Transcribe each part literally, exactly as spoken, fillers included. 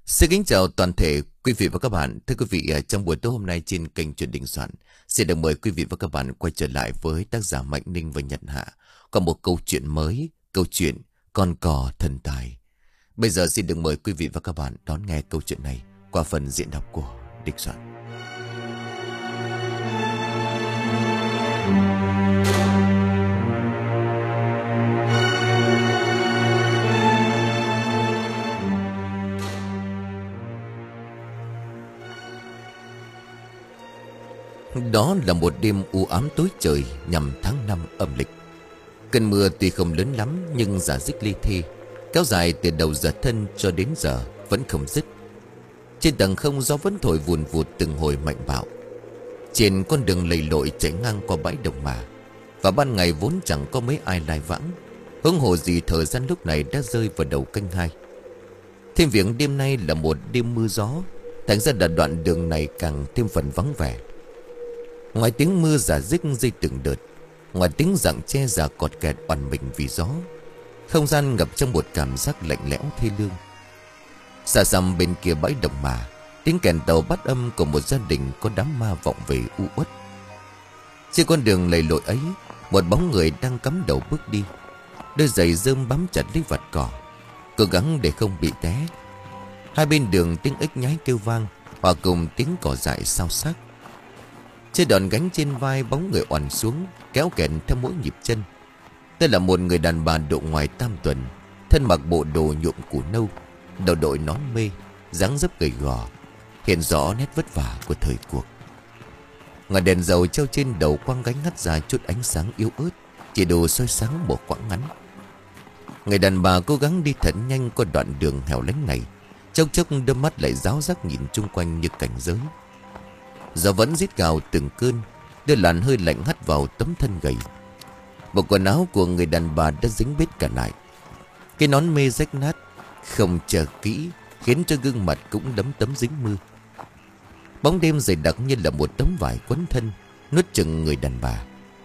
Xin kính chào toàn thể quý vị và các bạn. Thưa quý vị, à, trong buổi tối hôm nay trên kênh Chuyện Đình Soạn, xin được mời quý vị và các bạn quay trở lại với tác giả Mạnh Ninh và Nhật Hạ. Có một câu chuyện mới, câu chuyện Con cò thần tài. Bây giờ xin được mời quý vị và các bạn đón nghe câu chuyện này qua phần diễn đọc của Đình Soạn. Đó là một đêm u ám tối trời nhằm tháng năm âm lịch. Cơn mưa tuy không lớn lắm nhưng rả rích li thi, kéo dài từ đầu giờ thân cho đến giờ vẫn không dứt. Trên tầng không gió vẫn thổi vùn vụt từng hồi mạnh bạo. Trên con đường lầy lội chạy ngang qua bãi đồng mà, và ban ngày vốn chẳng có mấy ai lai vãng, huống hồ gì thời gian lúc này đã rơi vào đầu canh hai. Thêm việc đêm nay là một đêm mưa gió, thành ra là đoạn đường này càng thêm phần vắng vẻ. Ngoài tiếng mưa rả rích rơi từng đợt, ngoài tiếng rặng tre già cọt kẹt oằn mình vì gió, không gian ngập trong một cảm giác lạnh lẽo thê lương. Xa xăm bên kia bãi đồng mà, tiếng kèn tàu bắt âm của một gia đình có đám ma vọng về u uất. Trên con đường lầy lội ấy, một bóng người đang cắm đầu bước đi, đôi giày rơm bám chặt lấy vạt cỏ, cố gắng để không bị té. Hai bên đường tiếng ếch nhái kêu vang, hòa cùng tiếng cỏ dại xao xạc. Trên đòn gánh trên vai, bóng người oằn xuống, kéo kẹt theo mỗi nhịp chân. Đây là một người đàn bà độ ngoài tam tuần, thân mặc bộ đồ nhuộm củ nâu, đầu đội nón mê, dáng dấp gầy gò, hiện rõ nét vất vả của thời cuộc. Ngọn đèn dầu treo trên đầu quang gánh hắt ra chút ánh sáng yếu ớt, chỉ đủ soi sáng một quãng ngắn. Người đàn bà cố gắng đi thật nhanh qua đoạn đường hẻo lánh này, chốc chốc đôi mắt lại ráo rác nhìn chung quanh như cảnh giới. Gió vẫn rít gào từng cơn, đưa làn hơi lạnh hắt vào tấm thân gầy. Bộ quần áo của người đàn bà đã dính bết cả lại. Cái nón mê rách nát, không chờ kỹ, khiến cho gương mặt cũng đấm tấm dính mưa. Bóng đêm dày đặc như là một tấm vải quấn thân, nuốt chừng người đàn bà.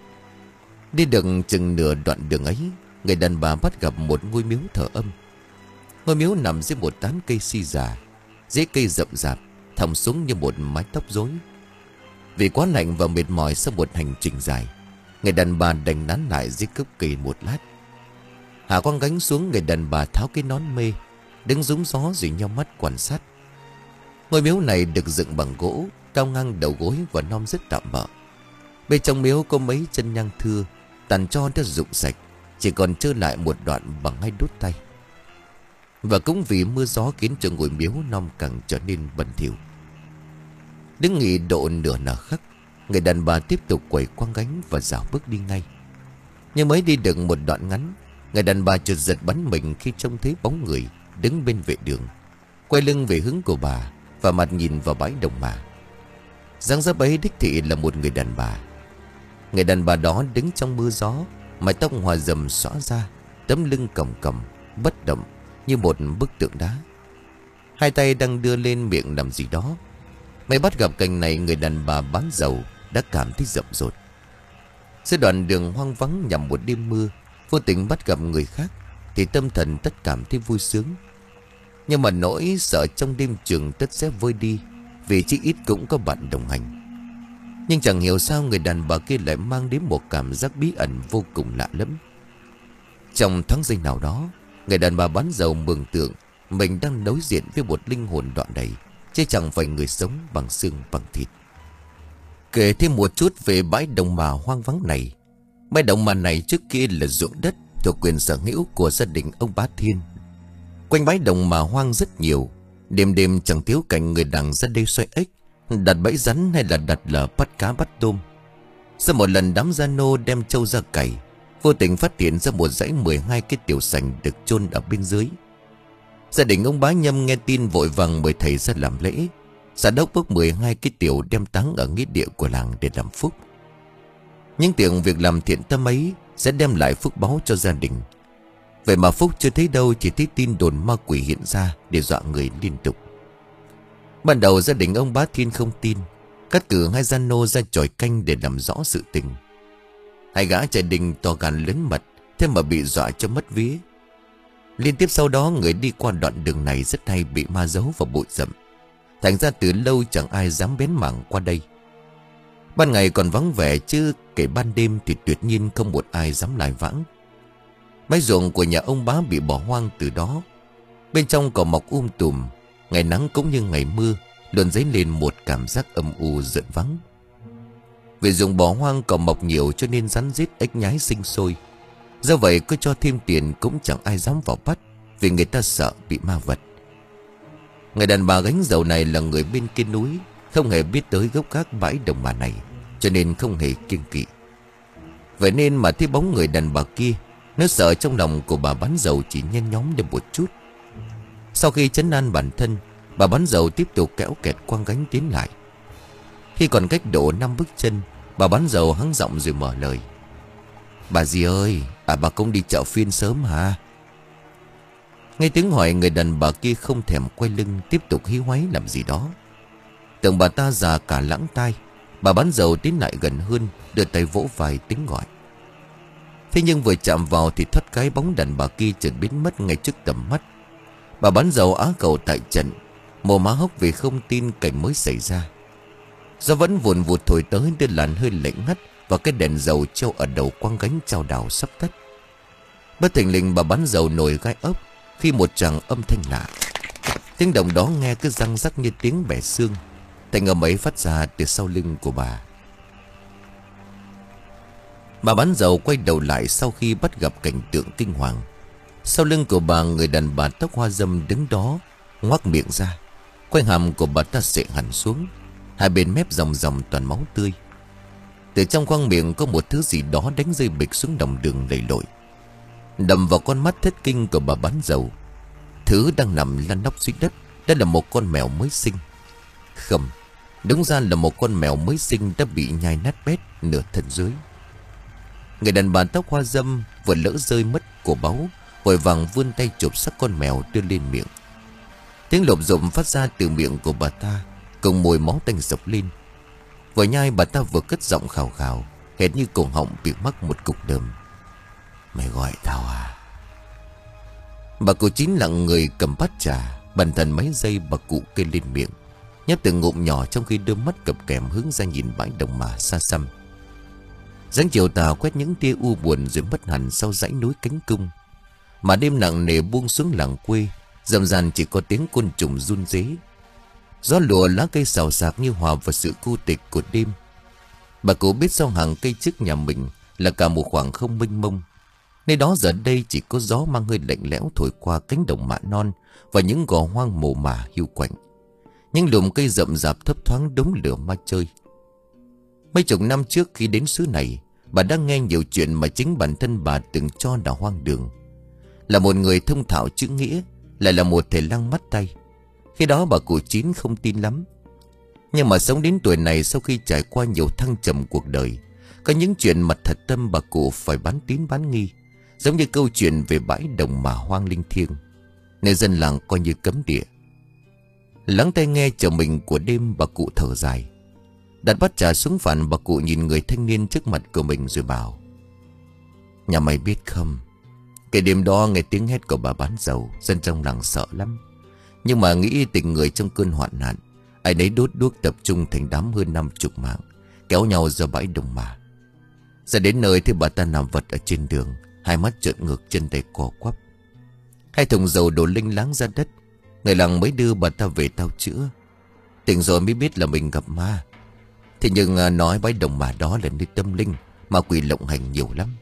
Đi được chừng nửa đoạn đường ấy, người đàn bà bắt gặp một ngôi miếu thờ âm. Ngôi miếu nằm dưới một tán cây si già, rễ cây rậm rạp thòng xuống như một mái tóc rối. Vì quá lạnh và mệt mỏi sau một hành trình dài, người đàn bà đành nán lại dưới gốc cây một lát. Hạ quang gánh xuống, người đàn bà tháo cái nón mê, đứng rúng gió rồi nheo mắt quan sát. Ngôi miếu này được dựng bằng gỗ, cao ngang đầu gối và non rất tạm bợ. Bên trong miếu có mấy chân nhang thưa, tàn tro đã rụng sạch, chỉ còn trơ lại một đoạn bằng hai đốt tay. Và cũng vì mưa gió khiến cho ngôi miếu non càng trở nên bẩn thỉu. Đứng nghỉ độ nửa nở khắc, người đàn bà tiếp tục quẩy quang gánh và dạo bước đi ngay. Nhưng mới đi được một đoạn ngắn, người đàn bà chợt giật bắn mình khi trông thấy bóng người đứng bên vệ đường, quay lưng về hướng của bà và mặt nhìn vào bãi đồng mà. Dáng dấp ấy đích thị là một người đàn bà. Người đàn bà đó đứng trong mưa gió, mái tóc hòa rầm xõa ra, tấm lưng còng còng bất động như một bức tượng đá, hai tay đang đưa lên miệng làm gì đó. May bắt gặp cảnh này, người đàn bà bán dầu đã cảm thấy rậm rột. Giữa đoạn đường hoang vắng nhằm một đêm mưa, vô tình bắt gặp người khác thì tâm thần tất cảm thấy vui sướng. Nhưng mà nỗi sợ trong đêm trường tất sẽ vơi đi, vì chỉ ít cũng có bạn đồng hành. Nhưng chẳng hiểu sao người đàn bà kia lại mang đến một cảm giác bí ẩn vô cùng lạ lẫm. Trong thoáng giây nào đó, người đàn bà bán dầu mường tượng mình đang đối diện với một linh hồn đoạn đầy, chứ chẳng phải người sống bằng xương bằng thịt. Kể thêm một chút về bãi đồng mà hoang vắng này. Bãi đồng mà này trước kia là ruộng đất thuộc quyền sở hữu của gia đình ông Bá Thiên. Quanh bãi đồng mà hoang rất nhiều, đêm đêm chẳng thiếu cảnh người đằng ra đây xoay ếch, đặt bẫy rắn hay là đặt lờ bắt cá bắt tôm. Sau một lần đám gia nô đem trâu ra cày, vô tình phát hiện ra một dãy mười hai cái tiểu sành được chôn ở bên dưới. Gia đình ông Bá Nhâm nghe tin vội vàng mời thầy ra làm lễ. Xã đốc bốc mười hai cái tiểu đem táng ở nghĩa địa của làng để làm phúc. Những tiếng việc làm thiện tâm ấy sẽ đem lại phúc báu cho gia đình. Vậy mà phúc chưa thấy đâu, chỉ thấy tin đồn ma quỷ hiện ra để dọa người liên tục. Ban đầu gia đình ông Bá Thiên không tin, cắt cử hai gia nô ra chòi canh để làm rõ sự tình. Hai gã trai đình to gan lớn mật, thế mà bị dọa cho mất vía. Liên tiếp sau đó người đi qua đoạn đường này rất hay bị ma giấu vào bụi rậm. Thành ra từ lâu chẳng ai dám bén mảng qua đây. Ban ngày còn vắng vẻ, chứ kể ban đêm thì tuyệt nhiên không một ai dám lại vãng. Mái ruộng của nhà ông bá bị bỏ hoang từ đó. Bên trong cỏ mọc um tùm. Ngày nắng cũng như ngày mưa luôn dấy lên một cảm giác âm u giận vắng. Vì ruộng bỏ hoang cỏ mọc nhiều cho nên rắn rết ếch nhái sinh sôi. Do vậy cứ cho thêm tiền cũng chẳng ai dám vào bắt, vì người ta sợ bị ma vật. Người đàn bà gánh dầu này là người bên kia núi, không hề biết tới gốc gác bãi đồng mà này, cho nên không hề kiêng kỵ. Vậy nên mà thấy bóng người đàn bà kia, nó sợ trong lòng của bà bán dầu chỉ nhen nhóm lên một chút. Sau khi trấn an bản thân, bà bán dầu tiếp tục kéo kẹt quăng gánh tiến lại. Khi còn cách độ năm bước chân, bà bán dầu hắng giọng rồi mở lời: "Bà dì ơi, à bà cũng đi chợ phiên sớm hả?" Nghe tiếng hỏi, người đàn bà kia không thèm quay lưng, tiếp tục hí hoáy làm gì đó. Tưởng bà ta già cả lãng tai, bà bán dầu tiến lại gần hơn, đưa tay vỗ vai tiếng gọi. Thế nhưng vừa chạm vào thì thoát cái bóng đàn bà kia chợt biến mất ngay trước tầm mắt. Bà bán dầu á khẩu tại trận, mồm má hốc vì không tin cảnh mới xảy ra. Gió vẫn vùn vụt thổi tới, đưa làn hơi lạnh ngắt và cái đèn dầu treo ở đầu quang gánh chao đảo sắp tắt. Bất thình lình bà bán dầu nổi gai ốc khi một tràng âm thanh lạ. Tiếng động đó nghe cứ răng rắc như tiếng bẻ xương. Thành âm ấy phát ra từ sau lưng của bà. Bà bán dầu quay đầu lại sau khi bắt gặp cảnh tượng kinh hoàng. Sau lưng của bà, người đàn bà tóc hoa râm đứng đó, ngoác miệng ra. Quanh hàm của bà ta xệ hẳn xuống, hai bên mép ròng ròng toàn máu tươi. Từ trong khoang miệng có một thứ gì đó đánh rơi bịch xuống đồng đường lầy lội, đầm vào con mắt thất kinh của bà bán dầu. Thứ đang nằm lăn nóc dưới đất, đó là một con mèo mới sinh. Không, đúng ra là một con mèo mới sinh đã bị nhai nát bét nửa thân dưới. Người đàn bà tóc hoa râm vừa lỡ rơi mất của báu, vội vàng vươn tay chụp xác con mèo đưa lên miệng. Tiếng lộp rộp phát ra từ miệng của bà ta, cùng mùi máu tanh dọc lên. Vừa nhai, bà ta vừa cất giọng khào khào, hệt như cổ họng bị mắc một cục đờm: "Mày gọi tao à?" Bà cụ Chín lặng người cầm bát trà. Bần thần mấy giây bà cụ kê lên miệng, nhấp từng ngụm nhỏ, trong khi đôi mắt cập kèm hướng ra nhìn bãi đồng mà xa xăm. Dáng chiều tà quét những tia u buồn rồi mất hẳn sau dãy núi cánh cung. Mà đêm nặng nề buông xuống làng quê, rầm ràn chỉ có tiếng côn trùng run rế. Gió lùa lá cây xào xạc như hòa vào sự cô tịch của đêm. Bà cụ biết sau hàng cây trước nhà mình là cả một khoảng không mênh mông. Nơi đó giờ đây chỉ có gió mang hơi lạnh lẽo thổi qua cánh đồng mạ non và những gò hoang mồ mả hiu quạnh. Những lùm cây rậm rạp thấp thoáng đống lửa ma chơi. Mấy chục năm trước khi đến xứ này, bà đã nghe nhiều chuyện mà chính bản thân bà từng cho là hoang đường. Là một người thông thạo chữ nghĩa, lại là một thầy lang mắt tay. Khi đó bà cụ Chín không tin lắm. Nhưng mà sống đến tuổi này, sau khi trải qua nhiều thăng trầm cuộc đời, có những chuyện mặt thật tâm bà cụ phải bán tín bán nghi. Giống như câu chuyện về bãi đồng mà hoang linh thiêng, nơi dân làng coi như cấm địa. Lắng tai nghe chồng mình của đêm, bà cụ thở dài, đặt bát trà xuống phản. Bà cụ nhìn người thanh niên trước mặt của mình rồi bảo: "Nhà mày biết không, cái đêm đó nghe tiếng hét của bà bán dầu, dân trong làng sợ lắm. Nhưng mà nghĩ tình người trong cơn hoạn nạn, ai nấy đốt đuốc tập trung thành đám hơn năm chục mạng, kéo nhau ra bãi đồng mà. Ra đến nơi thì bà ta nằm vật ở trên đường, hai mắt trợn ngược, chân tay co quắp. Hai thùng dầu đổ linh láng ra đất. Người làng mới đưa bà ta về tao chữa. Tỉnh rồi mới biết là mình gặp ma. Thế nhưng à, nói bãi đồng mà đó là nơi tâm linh, ma quỷ lộng hành nhiều lắm."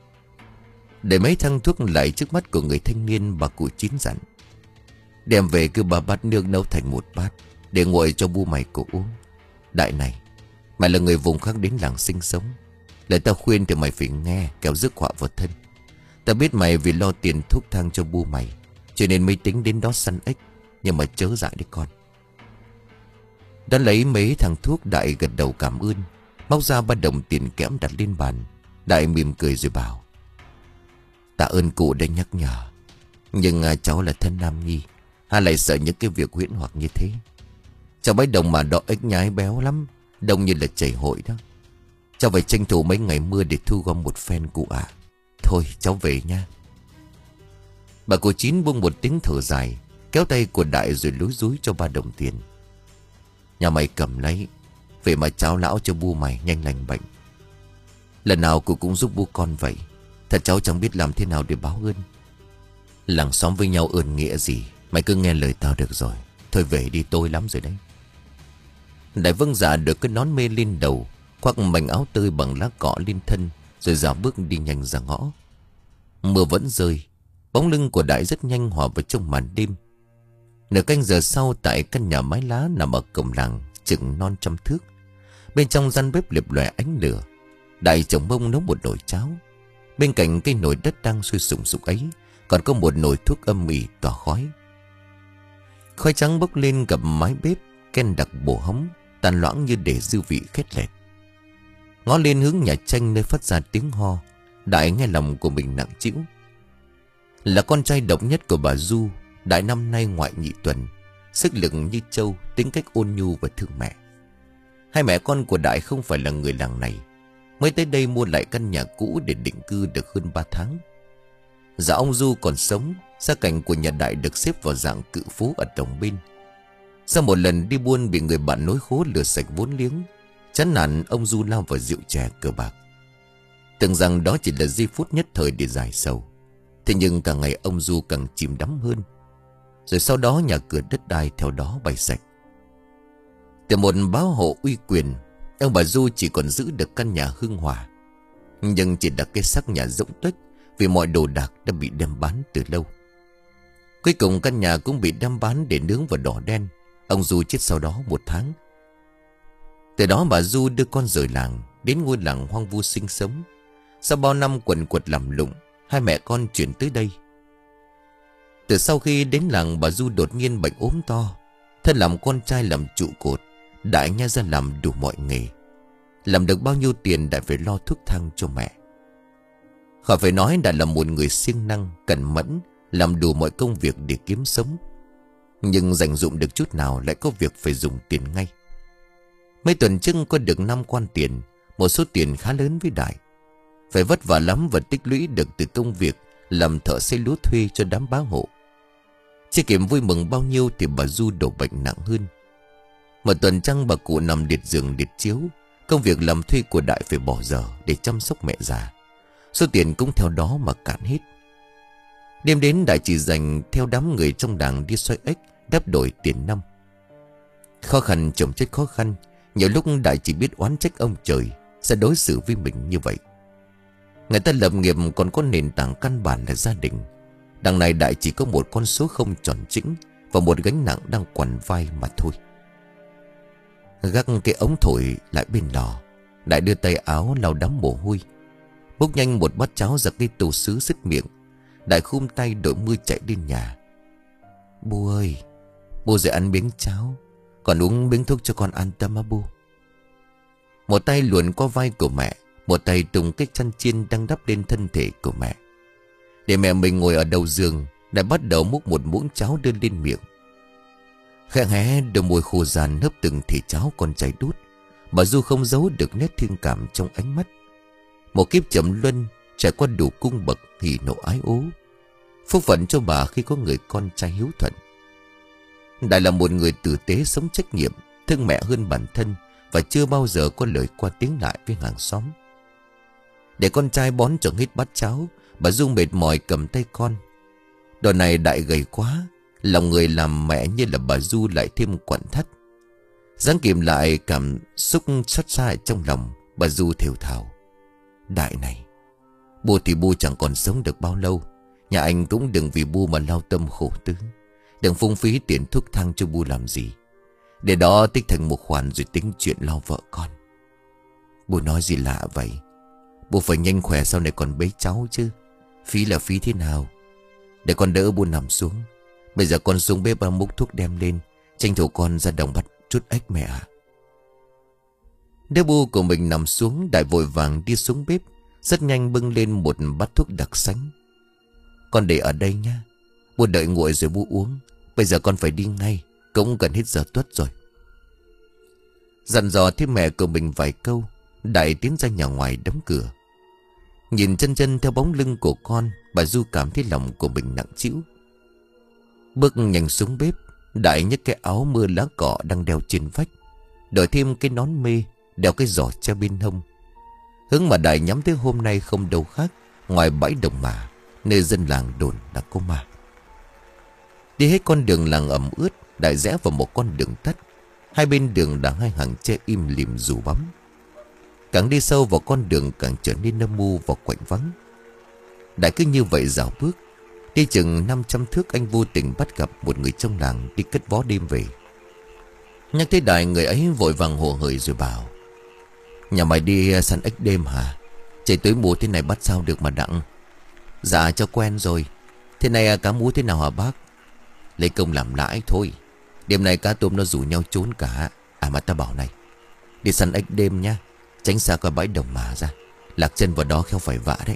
Để mấy thăng thuốc lại trước mắt của người thanh niên, bà cụ Chín dặn: "Đem về cứ ba bát nước nấu thành một bát, để nguội cho bu mày cổ uống. Đại này, mày là người vùng khác đến làng sinh sống, lời tao khuyên thì mày phải nghe, kẻo rước họa vào thân. Tao biết mày vì lo tiền thuốc thang cho bu mày, cho nên mới tính đến đó săn ếch, nhưng mà chớ dại đấy con." Đã lấy mấy thằng thuốc, Đại gật đầu cảm ơn, móc ra ba đồng tiền kẽm đặt lên bàn. Đại mỉm cười rồi bảo: "Tạ ơn cụ đã nhắc nhở. Nhưng à, cháu là thân nam nhi, hay lại sợ những cái việc huyễn hoặc như thế. Cháu bãi đồng mà đọ ếch nhái béo lắm, đông như là chảy hội đó. Cháu phải tranh thủ mấy ngày mưa để thu gom một phen cụ ạ. Thôi cháu về nha." Bà cô Chín buông một tiếng thở dài, kéo tay của Đại rồi lúi rúi cho ba đồng tiền. Nhà mày cầm lấy, về mà cháo lão cho bu mày nhanh lành bệnh. Lần nào cô cũng giúp bu con vậy. Thật cháu chẳng biết làm thế nào để báo ơn. Làng xóm với nhau ơn nghĩa gì, mày cứ nghe lời tao được rồi. Thôi về đi, tôi lắm rồi đấy. Đại vâng dạ được cái nón mê lên đầu, khoác mảnh áo tơi bằng lá cọ lên thân, rồi dạo bước đi nhanh ra ngõ. Mưa vẫn rơi, bóng lưng của Đại rất nhanh hòa vào trong màn đêm. Nửa canh giờ sau, tại căn nhà mái lá nằm ở cổng làng chừng non trăm thước, bên trong gian bếp liệp lòe ánh lửa, Đại chồng mông nấu một nồi cháo. Bên cạnh cây nồi đất đang sôi sùng sục ấy còn có một nồi thuốc âm ỉ tỏa khói. Khói trắng bốc lên gặp mái bếp, ken đặc bổ hóng, tàn loãng như để dư vị khét lẹt. Ngó lên hướng nhà tranh nơi phát ra tiếng ho, Đại nghe lòng của mình nặng trĩu. Là con trai độc nhất của bà Du, Đại năm nay ngoại nhị tuần, sức lực như trâu, tính cách ôn nhu và thương mẹ. Hai mẹ con của Đại không phải là người làng này, mới tới đây mua lại căn nhà cũ để định cư được hơn ba tháng. Dạ ông Du còn sống, gia cảnh của nhà Đại được xếp vào dạng cự phú ở đồng bên. Sau một lần đi buôn bị người bạn nối khố lừa sạch vốn liếng, chán nản ông Du lao vào rượu chè cờ bạc. Tưởng rằng đó chỉ là giây phút nhất thời để giải sầu, thế nhưng càng ngày ông Du càng chìm đắm hơn. Rồi sau đó nhà cửa đất đai theo đó bay sạch. Từ một bá hộ uy quyền, ông bà Du chỉ còn giữ được căn nhà hương hòa, nhưng chỉ là cái xác nhà rỗng tuếch vì mọi đồ đạc đã bị đem bán từ lâu. Cuối cùng căn nhà cũng bị đem bán để nướng vào đỏ đen. Ông Du chết sau đó một tháng. Từ đó bà Du đưa con rời làng đến ngôi làng hoang vu sinh sống. Sau bao năm quần quật làm lụng, hai mẹ con chuyển tới đây. Từ sau khi đến làng, bà Du đột nhiên bệnh ốm to. Thân làm con trai làm trụ cột, Đại nha ra làm đủ mọi nghề. Làm được bao nhiêu tiền Đại phải lo thuốc thang cho mẹ. Khỏi phải nói Đại là một người siêng năng, cẩn mẫn, làm đủ mọi công việc để kiếm sống. Nhưng dành dụm được chút nào lại có việc phải dùng tiền ngay. Mấy tuần trước có được năm quan tiền, một số tiền khá lớn với Đại. Phải vất vả lắm và tích lũy được từ công việc làm thợ xây lúa thuê cho đám bá hộ. Chưa kịp vui mừng bao nhiêu thì bà Du đổ bệnh nặng hơn. Một tuần trăng bà cụ nằm liệt giường liệt chiếu. Công việc làm thuê của Đại phải bỏ giờ để chăm sóc mẹ già. Số tiền cũng theo đó mà cạn hết. Đêm đến Đại chỉ dành theo đám người trong làng đi xoay ếch đáp đổi tiền năm. Khó khăn chồng chất khó khăn, nhiều lúc Đại chỉ biết oán trách ông trời sẽ đối xử với mình như vậy. Người ta lập nghiệp còn có nền tảng căn bản là gia đình. Đằng này Đại chỉ có một con số không tròn chỉnh và một gánh nặng đang quằn vai mà thôi. Gác cái ống thổi lại bên lò, Đại đưa tay áo lau đám mồ hôi, bốc nhanh một bát cháo ra cái tô sứ sứt miệng. Đại khum tay đội mưa chạy lên nhà. Bu ơi, bu dậy ăn miếng cháo, còn uống miếng thuốc cho con an tâm á bu. Một tay luồn qua vai của mẹ, một tay trùng cái chăn chiên đang đắp lên thân thể của mẹ. Để mẹ mình ngồi ở đầu giường, Đại bắt đầu múc một muỗng cháo đưa lên miệng. Khẽ hé đôi môi khô ràn hấp từng thìa cháo còn cháy đút. Bà Du không giấu được nét thương cảm trong ánh mắt. Một kiếp trầm luân trải qua đủ cung bậc hỉ nộ ái ố. Phúc phận cho bà khi có người con trai hiếu thuận. Đại là một người tử tế sống trách nhiệm, thương mẹ hơn bản thân và chưa bao giờ có lời qua tiếng lại với hàng xóm. Để con trai bón cho hết bát cháo, bà Du mệt mỏi cầm tay con. Đợt này Đại gầy quá, lòng người làm mẹ như là bà Du lại thêm quặn thắt. Giáng kìm lại cảm xúc xót xa trong lòng, bà Du thều thào: Đại này, bu thì bu chẳng còn sống được bao lâu. Nhà anh cũng đừng vì bu mà lao tâm khổ tứ. Đừng phung phí tiền thuốc thang cho bu làm gì. Để đó tích thành một khoản rồi tính chuyện lo vợ con. Bu nói gì lạ vậy? Bu phải nhanh khỏe sau này còn bế cháu chứ. Phí là phí thế nào? Để con đỡ bu nằm xuống. Bây giờ con xuống bếp múc thuốc đem lên, tranh thủ con ra đồng bắt chút ếch mẹ ạ. Đứa bu của mình nằm xuống, Đại vội vàng đi xuống bếp, rất nhanh bưng lên một bát thuốc đặc sánh. Con để ở đây nha, bu đợi nguội rồi bu uống. Bây giờ con phải đi ngay, cũng gần hết giờ tuất rồi. Dặn dò thêm mẹ của mình vài câu, Đại tiến ra nhà ngoài đóng cửa. Nhìn chân chân theo bóng lưng của con, Bà Du cảm thấy lòng của mình nặng trĩu. Bước nhanh xuống bếp, Đại nhấc cái áo mưa lá cọ đang đeo trên vách, đổi thêm cái nón mê, đeo cái giỏ treo bên hông. Hướng mà Đại nhắm tới hôm nay không đâu khác ngoài bãi đồng mà, nơi dân làng đồn là có ma. Đi hết con đường làng ẩm ướt, Đại rẽ vào một con đường tắt. Hai bên đường là hai hàng tre im lìm rủ bắm. Càng đi sâu vào con đường càng trở nên âm mưu và quạnh vắng. Đại cứ như vậy dạo bước. Đi chừng năm trăm thước, anh vô tình bắt gặp một người trong làng đi cất vó đêm về. Nhắc tới Đại, người ấy vội vàng hồ hởi rồi bảo: "Nhà mày đi săn ếch đêm hả? Trời tối mùa thế này bắt sao được mà đặng." "Dạ cho quen rồi. Thế này cá mú thế nào hả bác?" "Lấy công làm lãi thôi. Đêm nay cá tôm nó rủ nhau trốn cả. À mà ta bảo này, đi săn ếch đêm nhá, tránh xa coi bãi đồng mà ra. Lạc chân vào đó khéo phải vạ đấy."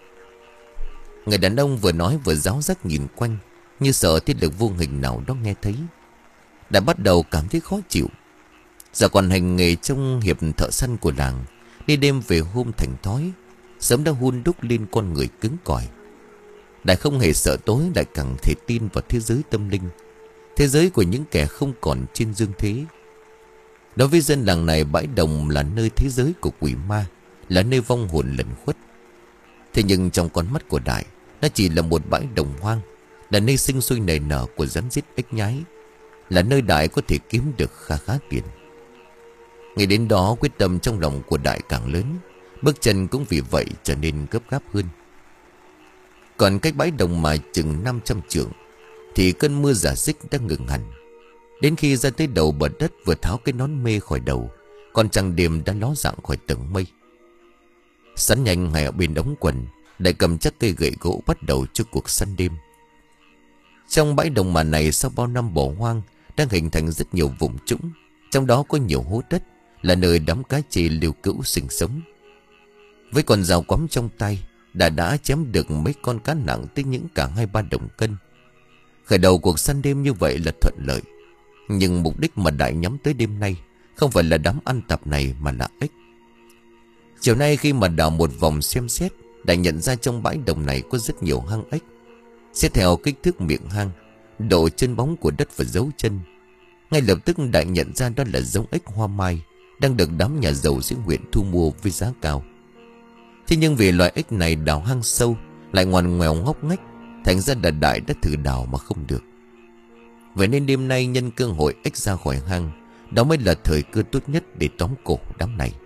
Người đàn ông vừa nói vừa ráo rắc nhìn quanh, như sợ thiết lực vô hình nào đó nghe thấy. Đã bắt đầu cảm thấy khó chịu. Giờ còn hành nghề trong hiệp thợ săn của làng, đi đêm về hôm thành thói, sớm đã hun đúc lên con người cứng cỏi. Đại không hề sợ tối, lại càng thể tin vào thế giới tâm linh, thế giới của những kẻ không còn trên dương thế. Đối với dân làng này, bãi đồng là nơi thế giới của quỷ ma, là nơi vong hồn lẩn khuất. Thế nhưng trong con mắt của Đại, nó chỉ là một bãi đồng hoang, là nơi sinh sôi nảy nở của rắn rết ếch nhái, là nơi Đại có thể kiếm được kha khá tiền. Ngay đến đó, quyết tâm trong lòng của Đại càng lớn, bước chân cũng vì vậy trở nên gấp gáp hơn. Còn cách bãi đồng mà chừng năm trăm trượng thì cơn mưa rả rích đã ngừng hẳn. Đến khi ra tới đầu bờ đất, vừa tháo cái nón mê khỏi đầu, con trăng đêm đã ló dạng khỏi tầng mây. Sắn nhanh ngay ở bên ống quần, Đại cầm chắc cây gậy gỗ bắt đầu cho cuộc săn đêm. Trong bãi đồng mà này, sau bao năm bỏ hoang, đang hình thành rất nhiều vùng trũng, trong đó có nhiều hố đất, là nơi đám cá chê liều cữu sinh sống. Với con dao quắm trong tay, đã đã chém được mấy con cá nặng tới những cả hai ba đồng cân. Khởi đầu cuộc săn đêm như vậy là thuận lợi. Nhưng mục đích mà Đại nhắm tới đêm nay không phải là đám ăn tạp này, mà là ếch. Chiều nay khi mà đào một vòng xem xét, Đại nhận ra trong bãi đồng này có rất nhiều hang ếch. Xét theo kích thước miệng hang, độ chân bóng của đất và dấu chân, ngay lập tức Đại nhận ra đó là giống ếch hoa mai, đang được đám nhà giàu dưới huyện thu mua với giá cao. Thế nhưng vì loài ếch này đào hang sâu, lại ngoằn ngoèo ngóc ngách, thành ra là Đại đã thử đào mà không được. Vậy nên đêm nay nhân cơ hội ếch ra khỏi hang, đó mới là thời cơ tốt nhất để tóm cổ đám này.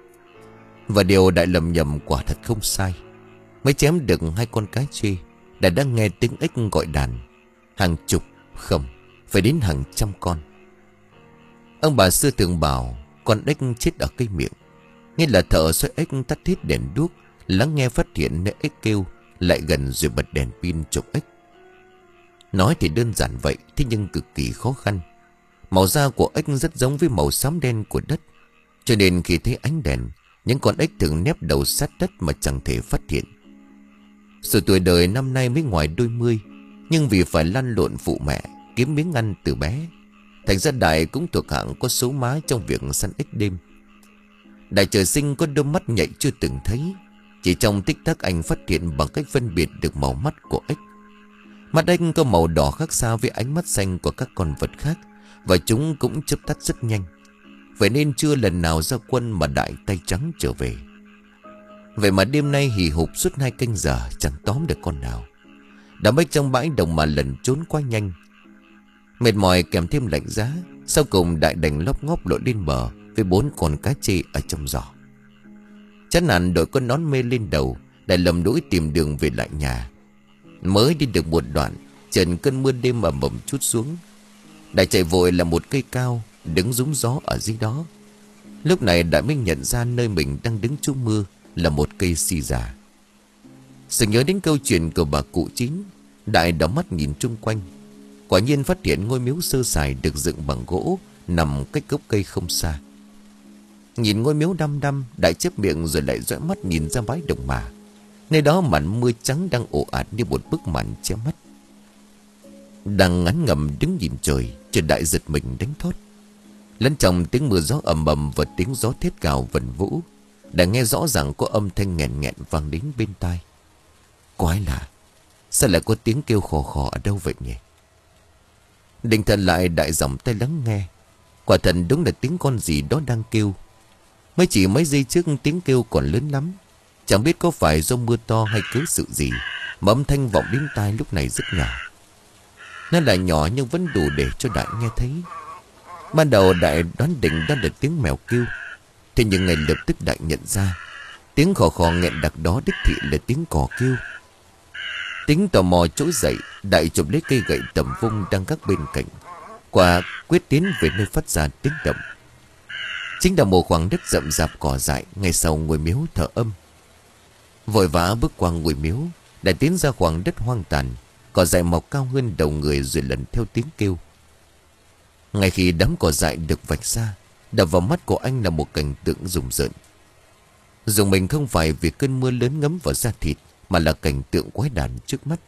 Và điều Đại lầm nhầm quả thật không sai. Mới chém được hai con cá chê, Đại đã nghe tiếng ếch gọi đàn. Hàng chục, không, phải đến hàng trăm con. Ông bà xưa thường bảo con ếch chết ở cây miệng. Nghe là thợ xoay ếch tắt hết đèn đuốc, lắng nghe phát hiện nơi ếch kêu, lại gần rồi bật đèn pin chụp ếch. Nói thì đơn giản vậy, thế nhưng cực kỳ khó khăn. Màu da của ếch rất giống với màu xám đen của đất, cho nên khi thấy ánh đèn, những con ếch thường nép đầu sát đất mà chẳng thể phát hiện. Sự tuổi đời năm nay mới ngoài đôi mươi, nhưng vì phải lăn lộn phụ mẹ kiếm miếng ăn từ bé, thành ra Đại cũng thuộc hạng có số má trong việc săn ếch đêm. Đại trời sinh có đôi mắt nhạy chưa từng thấy. Chỉ trong tích tắc anh phát hiện bằng cách phân biệt được màu mắt của ếch. Mắt anh có màu đỏ khác xa với ánh mắt xanh của các con vật khác, và chúng cũng chớp tắt rất nhanh. Vậy nên chưa lần nào ra quân mà Đại tay trắng trở về. Vậy mà đêm nay hì hục suốt hai canh giờ chẳng tóm được con nào. Đám ếch trong bãi đồng mà lần trốn quá nhanh. Mệt mỏi kèm thêm lạnh giá, sau cùng Đại đành lóp ngóp lội lên bờ với bốn con cá chê ở trong giỏ. Chán nản đội con nón mê lên đầu, Đại lầm đũi tìm đường về lại nhà. Mới đi được một đoạn, trần cơn mưa đêm ầm ầm trút xuống. Đại chạy vội là một cây cao đứng rúng gió ở dưới đó. Lúc này Đại mới nhận ra nơi mình đang đứng trú mưa là một cây si già. Sự nhớ đến câu chuyện của bà cụ Chín, Đại đảo mắt nhìn chung quanh. Quả nhiên phát hiện ngôi miếu sơ sài được dựng bằng gỗ nằm cách gốc cây không xa. Nhìn ngôi miếu đăm đăm, Đại chép miệng rồi lại dõi mắt nhìn ra bãi đồng mà. Nơi đó màn mưa trắng đang ồ ạt như một bức màn che mắt. Đang ngắn ngầm đứng nhìn trời, trời Đại giật mình đánh thót. Lẫn trong tiếng mưa gió ầm ầm và tiếng gió thét gào vần vũ, Đại nghe rõ ràng có âm thanh nghẹn nghẹn vang đến bên tai. Quái lạ, Sao lại có tiếng kêu khò khò ở đâu vậy nhỉ? Định thần lại đại giọng tay lắng nghe. Quả thật đúng là tiếng con gì đó đang kêu. Mới chỉ mấy giây trước tiếng kêu còn lớn lắm. Chẳng biết có phải do mưa to hay cớ sự gì mà âm thanh vọng đến tai lúc này rất nhỏ. Nó là nhỏ nhưng vẫn đủ để cho Đại nghe thấy. Ban đầu Đại đoán định đó là tiếng mèo kêu. Thế nhưng ngay lập tức Đại nhận ra tiếng khò khò nghẹn đặc đó đích thị là tiếng cò kêu. Tính tò mò trỗi dậy, Đại chụp lấy cây gậy tầm vung đang gác bên cạnh, quả quyết tiến về nơi phát ra tiếng động. Chính là một khoảng đất rậm rạp cỏ dại ngay sau ngôi miếu thờ âm. Vội vã bước qua ngôi miếu, Đại tiến ra khoảng đất hoang tàn, cỏ dại mọc cao hơn đầu người rồi lần theo tiếng kêu. Ngay khi đám cỏ dại được vạch ra, đập vào mắt của anh là một cảnh tượng rùng rợn. Dùng mình không phải vì cơn mưa lớn ngấm vào da thịt, mà là cảnh tượng quái đản trước mắt.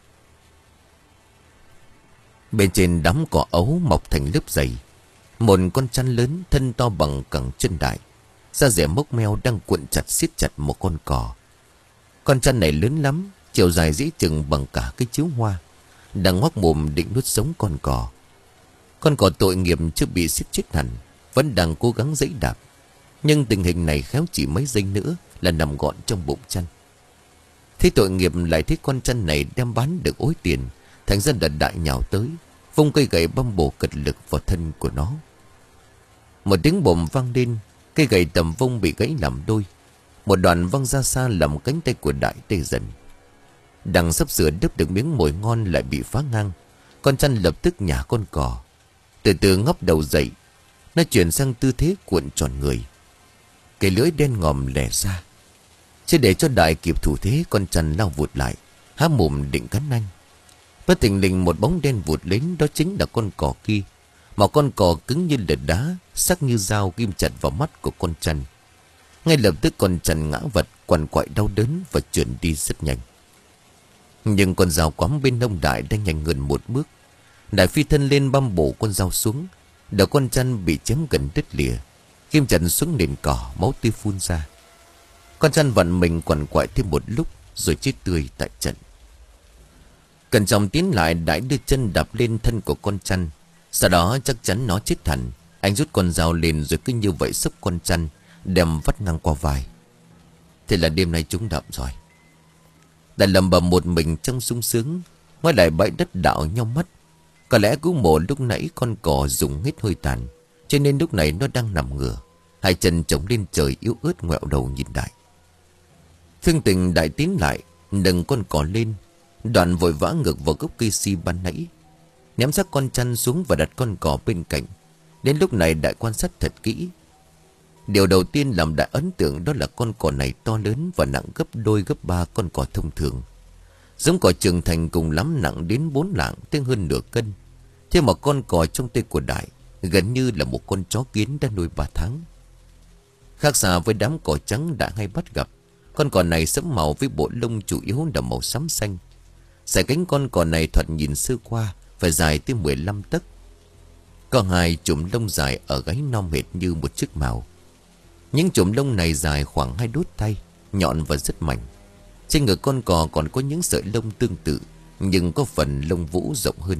Bên trên đám cỏ ấu mọc thành lớp dày, một con chăn lớn thân to bằng cẳng chân Đại, da rẻ mốc meo đang cuộn chặt siết chặt một con cò. Con chăn này lớn lắm, chiều dài dĩ chừng bằng cả cái chiếu hoa, đang ngoác mồm định nuốt sống con cò. Con cò tội nghiệp chưa bị siết chết hẳn, vẫn đang cố gắng giãy đạp, nhưng tình hình này khéo chỉ mấy giây nữa là nằm gọn trong bụng chăn. Thế tội nghiệp lại thấy con chăn này đem bán được ối tiền, thành ra đợt Đại nhào tới, vung cây gậy băm bổ cật lực vào thân của nó. Một tiếng bồm vang lên, cây gậy tầm vung bị gãy làm đôi, một đoạn văng ra xa làm cánh tay của Đại tê dần. Đang sắp sửa đớp được miếng mồi ngon lại bị phá ngang, con chăn lập tức nhả con cò, từ từ ngóc đầu dậy. Nó chuyển sang tư thế cuộn tròn người, cái lưỡi đen ngòm lè ra. Chỉ để cho Đại kịp thủ thế, con chăn lao vụt lại, há mồm định cắn anh. Bất thình lình một bóng đen vụt đến, đó chính là con cò kia. Mà con cò cứng như là đá, sắc như dao ghim chặt vào mắt của con chăn. Ngay lập tức con chăn ngã vật, quằn quại đau đớn và chuyển đi rất nhanh. Nhưng con dao quắm bên hông Đại đang nhanh hơn một bước. Đại phi thân lên băm bổ con dao xuống, đầu con chăn bị chém gần đứt lìa, ghim chặt xuống nền cỏ, máu tươi phun ra. Con chăn vặn mình quằn quại thêm một lúc rồi chết tươi tại trận. Cẩn trọng tiến lại, Đại đưa chân đạp lên thân của con chăn. Sau đó chắc chắn nó chết hẳn. Anh rút con dao lên rồi cứ như vậy xốc con chăn, đem vắt ngang qua vai. Thế là đêm nay chúng đậm rồi. Đại lầm bầm một mình trong sung sướng, ngoái lại bãi đất đảo nhau mắt. Có lẽ cú mổ lúc nãy con cò dùng hết hơi tàn, cho nên lúc này nó đang nằm ngửa, hai chân chống lên trời yếu ớt ngoẹo đầu nhìn Đại. Thương tình Đại tiến lại, nâng con cò lên, đoạn vội vã ngược vào gốc cây si ban nãy, ném xác con chăn xuống và đặt con cò bên cạnh. Đến lúc này Đại quan sát thật kỹ. Điều đầu tiên làm Đại ấn tượng đó là con cò này to lớn và nặng gấp đôi gấp ba con cò thông thường. Giống cò trưởng thành cùng lắm nặng đến bốn lạng, tương hơn nửa cân. Thế mà con cò trong tay của Đại gần như là một con chó kiến đã nuôi ba tháng. Khác xa với đám cò trắng đã hay bắt gặp, con cò này sẫm màu với bộ lông chủ yếu là màu xám xanh. Sải cánh con cò này thoạt nhìn sơ qua phải dài tới mười lăm tấc. Có hai chùm lông dài ở gáy non hệt như một chiếc mào. Những chùm lông này dài khoảng hai đốt tay, nhọn và rất mảnh. Trên ngực con cò còn có những sợi lông tương tự, nhưng có phần lông vũ rộng hơn.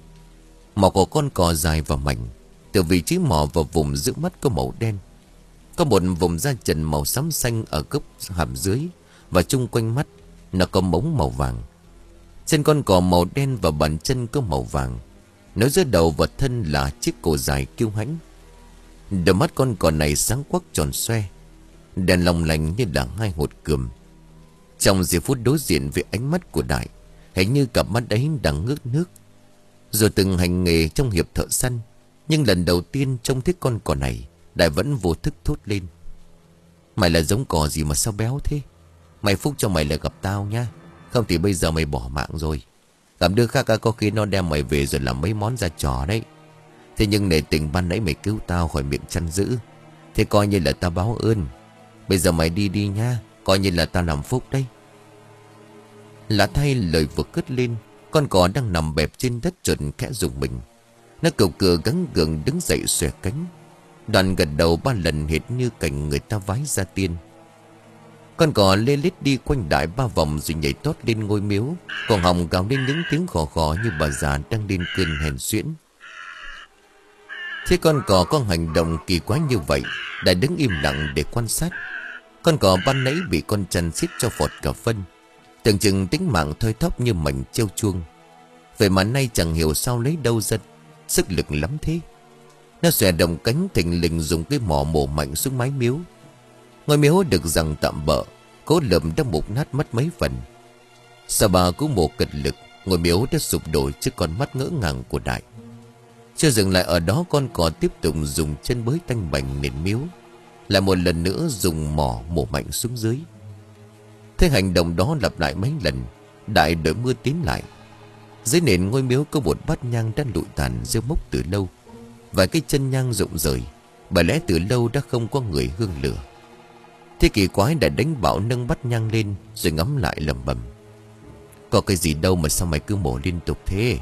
Mỏ của con cò dài và mảnh, từ vị trí mỏ vào vùng giữa mắt có màu đen. Có một vùng da trần màu xám xanh ở gốc hàm dưới, và chung quanh mắt nó có mống màu vàng. Trên con cò màu đen và bàn chân có màu vàng. Nối giữa đầu và thân là chiếc cổ dài kiêu hãnh. Đôi mắt con cò này sáng quắc tròn xoe, đèn long lanh như là hai hột cườm. Trong giây phút đối diện với ánh mắt của Đại, hình như cặp mắt ấy đang ngước nước. Rồi từng hành nghề trong hiệp thợ săn, nhưng lần đầu tiên trông thấy con cò này, Đại vẫn vô thức thốt lên: "Mày là giống cò gì mà sao béo thế? Mày phúc cho mày là gặp tao nha, không thì bây giờ mày bỏ mạng rồi. Gặp đứa khác có khi nó đem mày về rồi làm mấy món ra trò đấy. Thế nhưng nể tình ban nãy mày cứu tao khỏi miệng chăn dữ, thế coi như là tao báo ơn. Bây giờ mày đi đi nha, coi như là tao làm phúc đấy." Lạ thay, lời vừa cất lên, con cò đang nằm bẹp trên đất chợt khẽ rùng mình. Nó cầu cửa gắng gượng đứng dậy xòe cánh, đoạn gật đầu ba lần hệt như cảnh người ta vái ra tiên. Con cò lê lết đi quanh đại ba vòng rồi nhảy tót lên ngôi miếu, còn họng gào lên những tiếng khò khò như bà già đang lên cơn hèn suyễn. Thế con cò có hành động kỳ quái như vậy, đã đứng im lặng để quan sát. Con cò ban nãy bị con chăn xiết cho phọt cả phân, tưởng chừng tính mạng thoi thóp như mảnh treo chuông. Vậy mà nay chẳng hiểu sao lấy đâu ra sức lực lắm thế. Nó xòe động cánh thình lình dùng cái mỏ mổ mạnh xuống mái miếu. Ngôi miếu được rằng tạm bợ, cố lợm đã mục nát mất mấy phần. Sau bà cú mổ cật lực, ngôi miếu đã sụp đổ trước con mắt ngỡ ngàng của Đại. Chưa dừng lại ở đó, con cò tiếp tục dùng chân bới tanh bành nền miếu, lại một lần nữa dùng mỏ mổ mạnh xuống dưới. Thế hành động đó lặp lại mấy lần, Đại đợi mưa tiến lại. Dưới nền ngôi miếu có một bát nhang đã lụi tàn rêu mốc từ lâu. Vài cái chân nhang rụng rời, bởi lẽ từ lâu đã không có người hương lửa. Thế kỳ quái đã đánh bảo nâng bát nhang lên rồi ngắm lại lẩm bẩm: có cái gì đâu mà sao mày cứ mổ liên tục thế?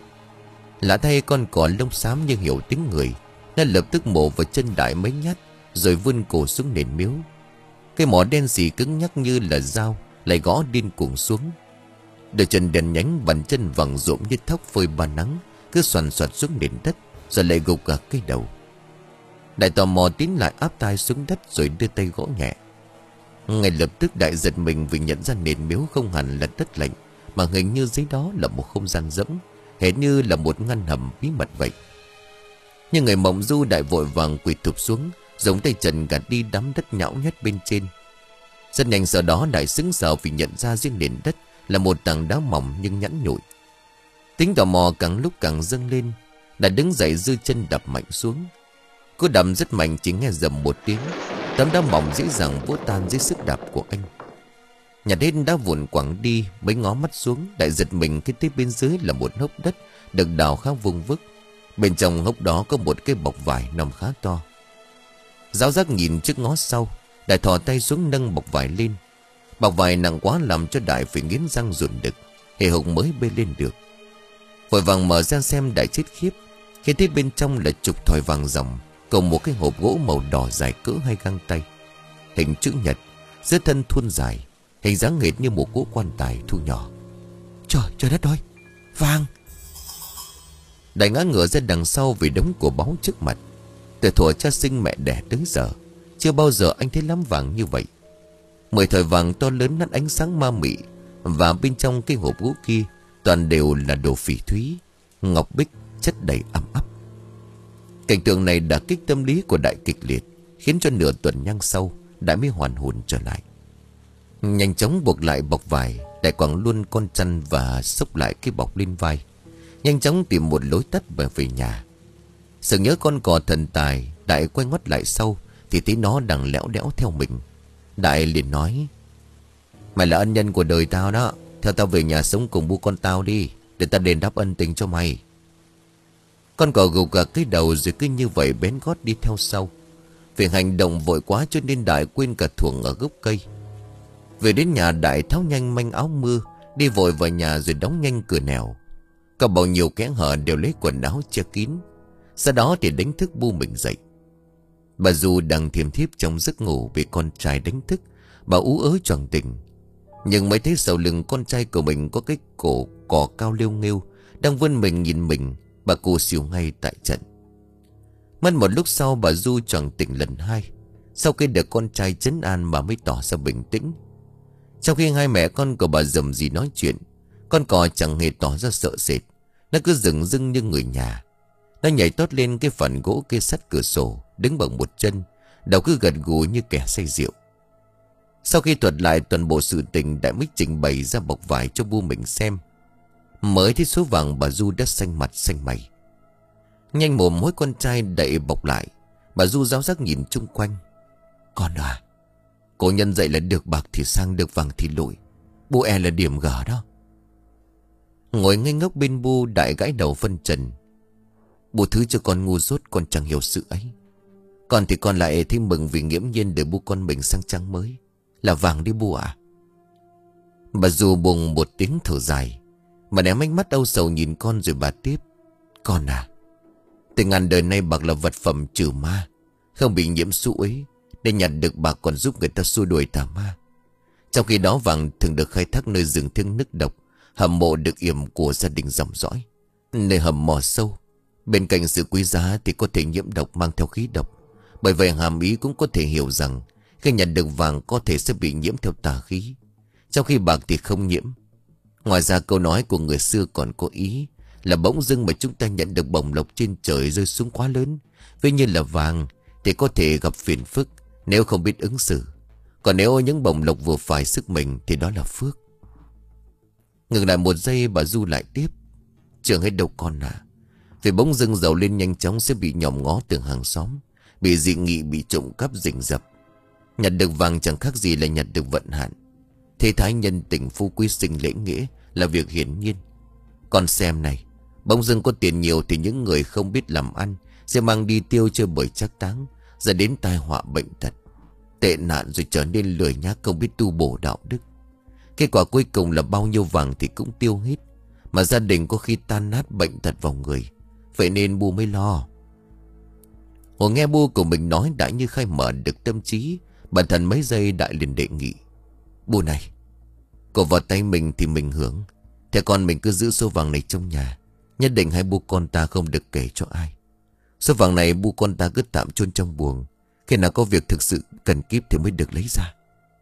Lạ thay, con cò lông xám nhưng hiểu tiếng người, nó lập tức mổ vào chân Đại mấy nhát rồi vươn cổ xuống nền miếu. Cái mỏ đen xì cứng nhắc như là dao lại gõ điên cuồng xuống. Đôi chân đèn nhánh, bàn chân vàng rộm như thóc phơi ba nắng, cứ xoằn xoạt xuống nền đất rồi lại gục cả cái đầu. Đại tò mò tiến lại áp tai xuống đất rồi đưa tay gõ nhẹ. Ngay lập tức Đại giật mình vì nhận ra nền miếu không hẳn là đất lạnh, mà hình như dưới đó là một không gian rỗng, hệt như là một ngăn hầm bí mật vậy. như người mộng du, Đại vội vàng quỳ thụp xuống, dùng tay trần gạt đi đám đất nhão nhét bên trên. Rất nhanh sau đó Đại sững sờ vì nhận ra dưới nền đất là một tảng đá mỏng nhưng nhẵn nhụi. Tính tò mò càng lúc càng dâng lên, Đại đứng dậy giơ chân đập mạnh xuống. Cú đập rất mạnh, chỉ nghe rầm một tiếng, tấm đá mỏng dễ dàng vỗ tan dưới sức đạp của anh. Nhặt hết đá vụn quẳng đi, mới ngó mắt xuống, Đại giật mình khi thấy bên dưới là một hốc đất được đào khá vuông vức. Bên trong hốc đó có một cái bọc vải nằm khá to. Giáo giác nhìn trước ngó sau, Đại thò tay xuống nâng bọc vải lên. Bọc vải nặng quá làm cho Đại phải nghiến răng ruồn đực, hề hùng mới bê lên được. Vội vàng mở ra xem, Đại chết khiếp khi thấy bên trong là chục thỏi vàng ròng, cùng một cái hộp gỗ màu đỏ dài cỡ hai găng tay, hình chữ nhật, dưới thân thuôn dài, hình dáng hệt như một cỗ quan tài thu nhỏ. Trời, trời đất ơi, vàng! Đại ngã ngửa ra đằng sau vì đống của báu trước mặt. Từ thuở cha sinh mẹ đẻ tới giờ, chưa bao giờ anh thấy lắm vàng như vậy. Mười thỏi vàng to lớn nát ánh sáng ma mị, và bên trong cái hộp gỗ kia toàn đều là đồ phỉ thúy, ngọc bích chất đầy ẩm ấp. Cảnh tượng này đã kích tâm lý của Đại kịch liệt, khiến cho nửa tuần nhang sau Đại mới hoàn hồn trở lại. Nhanh chóng buộc lại bọc vải, Đại quẳng luôn con chăn và xốc lại cái bọc lên vai, nhanh chóng tìm một lối tắt và về nhà. Sợ nhớ con cò thần tài, Đại quay ngoắt lại sau thì thấy nó đang lẽo đẽo theo mình. Đại liền nói: mày là ân nhân của đời tao đó, theo tao về nhà sống cùng bu con tao đi, để tao đền đáp ân tình cho mày. Con cò gục cả cái đầu rồi cứ như vậy bén gót đi theo sau. Vì hành động vội quá cho nên Đại quên cả thuồng ở gốc cây. Về đến nhà, Đại tháo nhanh manh áo mưa, đi vội vào nhà rồi đóng nhanh cửa nẻo. Có bao nhiêu kẽ hở đều lấy quần áo che kín. Sau đó thì đánh thức bu mình dậy. Bà Du đang thiềm thiếp trong giấc ngủ bị con trai đánh thức, bà ú ớ choàng tỉnh. Nhưng mới thấy sau lưng con trai của mình có cái cổ cỏ cao liêu nghêu đang vươn mình nhìn mình, bà cô xỉu ngay tại trận. Mất một lúc sau bà Du choàng tỉnh lần hai, sau khi được con trai trấn an bà mới tỏ ra bình tĩnh. Trong khi hai mẹ con của bà dầm gì nói chuyện, con cò chẳng hề tỏ ra sợ sệt. Nó cứ dừng dưng như người nhà. Nó nhảy tót lên cái phần gỗ kê sắt cửa sổ, đứng bằng một chân, đầu cứ gật gù như kẻ say rượu. Sau khi thuật lại toàn bộ sự tình, Đại mới trình bày ra bọc vải cho bu mình xem. Mới thấy số vàng, bà Du đã xanh mặt xanh mày. Nhanh mồm mỗi con trai đậy bọc lại, bà Du giáo giác nhìn chung quanh. Con à, cô nhân dạy là được bạc thì sang, được vàng thì lụi. Bu e là điểm gở đó. Ngồi ngây ngốc bên bu, Đại gãi đầu phân trần. Bu thứ cho con ngu dốt, con chẳng hiểu sự ấy. Con thì con lại thấy mừng vì nghiễm nhiên để bu con mình sang trang mới. Là vàng đi bu à? Bà Du buông một tiếng thở dài, mà ném ánh mắt âu sầu nhìn con rồi bà tiếp. Con à, từ ngàn đời nay bạc là vật phẩm trừ ma, không bị nhiễm xu ấy. Để nhặt được bạc còn giúp người ta xua đuổi tà ma. Trong khi đó vàng thường được khai thác nơi rừng thiêng nước độc, hầm mộ được yểm của gia đình dòng dõi, nơi hầm mỏ sâu. Bên cạnh sự quý giá thì có thể nhiễm độc mang theo khí độc. Bởi vậy hàm ý cũng có thể hiểu rằng khi nhận được vàng có thể sẽ bị nhiễm theo tà khí, trong khi bạc thì không nhiễm. Ngoài ra câu nói của người xưa còn có ý là bỗng dưng mà chúng ta nhận được bổng lộc trên trời rơi xuống quá lớn, ví như là vàng, thì có thể gặp phiền phức nếu không biết ứng xử. Còn nếu những bổng lộc vừa phải sức mình thì đó là phước. Ngừng lại một giây, bà Du lại tiếp: Chưa hết đâu con à. Vì bỗng dưng giàu lên nhanh chóng sẽ bị nhòm ngó từ hàng xóm, bị dị nghị, bị trộm cắp rình rập. Nhận được vàng chẳng khác gì là nhận được vận hạn. Thế thái nhân tình, phú quý sinh lễ nghĩa là việc hiển nhiên. Con xem này, bỗng dưng có tiền nhiều thì những người không biết làm ăn sẽ mang đi tiêu chơi bời trác táng, dẫn đến tai họa bệnh tật, tệ nạn, rồi trở nên lười nhác, không biết tu bổ đạo đức. Kết quả cuối cùng là bao nhiêu vàng thì cũng tiêu hết, mà gia đình có khi tan nát, bệnh tật vào người. Vậy nên Bu mới lo. Hồ nghe Bu của mình nói đã như khai mở được tâm trí. Bản thân mấy giây đại liền đề nghị: Bu này, cổ vào tay mình thì mình hưởng. Thế con mình cứ giữ số vàng này trong nhà, nhất định hai Bu con ta không được kể cho ai. Số vàng này Bu con ta cứ tạm chôn trong buồng, khi nào có việc thực sự cần kíp thì mới được lấy ra.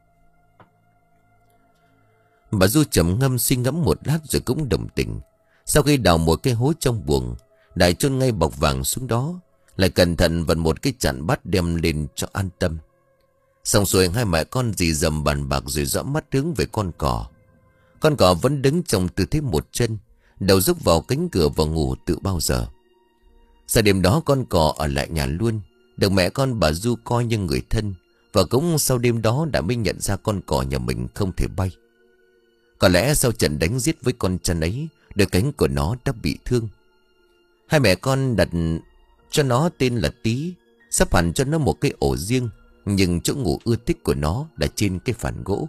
Bà Du trầm ngâm suy ngẫm một lát rồi cũng đồng tình. Sau khi đào một cái hố trong buồng, đại chôn ngay bọc vàng xuống đó, lại cẩn thận vặn một cái chạn bát đem lên cho an tâm. Xong xuôi, hai mẹ con dì dầm bàn bạc rồi dõi mắt hướng về con cò. Con cò vẫn đứng trong tư thế một chân, đầu dốc vào cánh cửa và ngủ tự bao giờ. Sau đêm đó con cò ở lại nhà luôn, được mẹ con bà Du coi như người thân. Và cũng sau đêm đó đã mới nhận ra con cò nhà mình không thể bay. Có lẽ sau trận đánh giết với con chăn ấy, đôi cánh của nó đã bị thương. Hai mẹ con đặt cho nó tên là Tí, sắp hẳn cho nó một cái ổ riêng, nhưng chỗ ngủ ưa thích của nó là trên cái phản gỗ.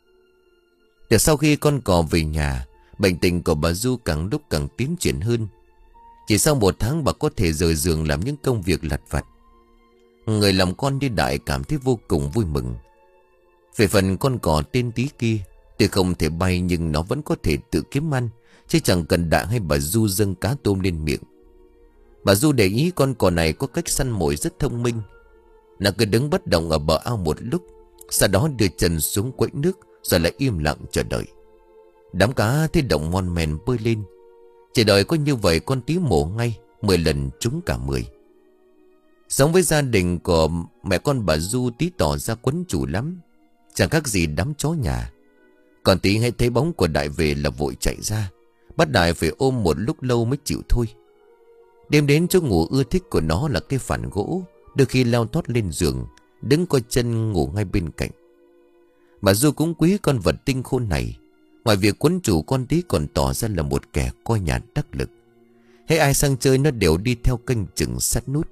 Từ sau khi con cò về nhà, bệnh tình của bà Du càng lúc càng tiến triển hơn. Chỉ sau một tháng bà có thể rời giường làm những công việc lặt vặt. Người làm con như Đại cảm thấy vô cùng vui mừng. Về phần con cò tên Tí kia, tuy không thể bay nhưng nó vẫn có thể tự kiếm ăn, chứ chẳng cần Đại hay bà Du dâng cá tôm lên miệng. Bà Du để ý con cò này có cách săn mồi rất thông minh. Nó cứ đứng bất động ở bờ ao một lúc, sau đó đưa chân xuống quẫy nước, rồi lại im lặng chờ đợi. Đám cá thấy động mon men bơi lên. Chỉ đợi có như vậy con Tí mổ ngay, mười lần trúng cả mười. Sống với gia đình của mẹ con bà Du, Tí tỏ ra quấn chủ lắm, chẳng khác gì đám chó nhà. Còn Tí hay thấy bóng của Đại về là vội chạy ra, bắt Đại phải ôm một lúc lâu mới chịu thôi. Đêm đến, chỗ ngủ ưa thích của nó là cái phản gỗ, đôi khi leo tót lên giường, đứng coi chân ngủ ngay bên cạnh. Bà Du cũng quý con vật tinh khôn này. Ngoài việc quấn chủ, con Tí còn tỏ ra là một kẻ coi nhà đắc lực. Hễ ai sang chơi nó đều đi theo canh chừng sát nút.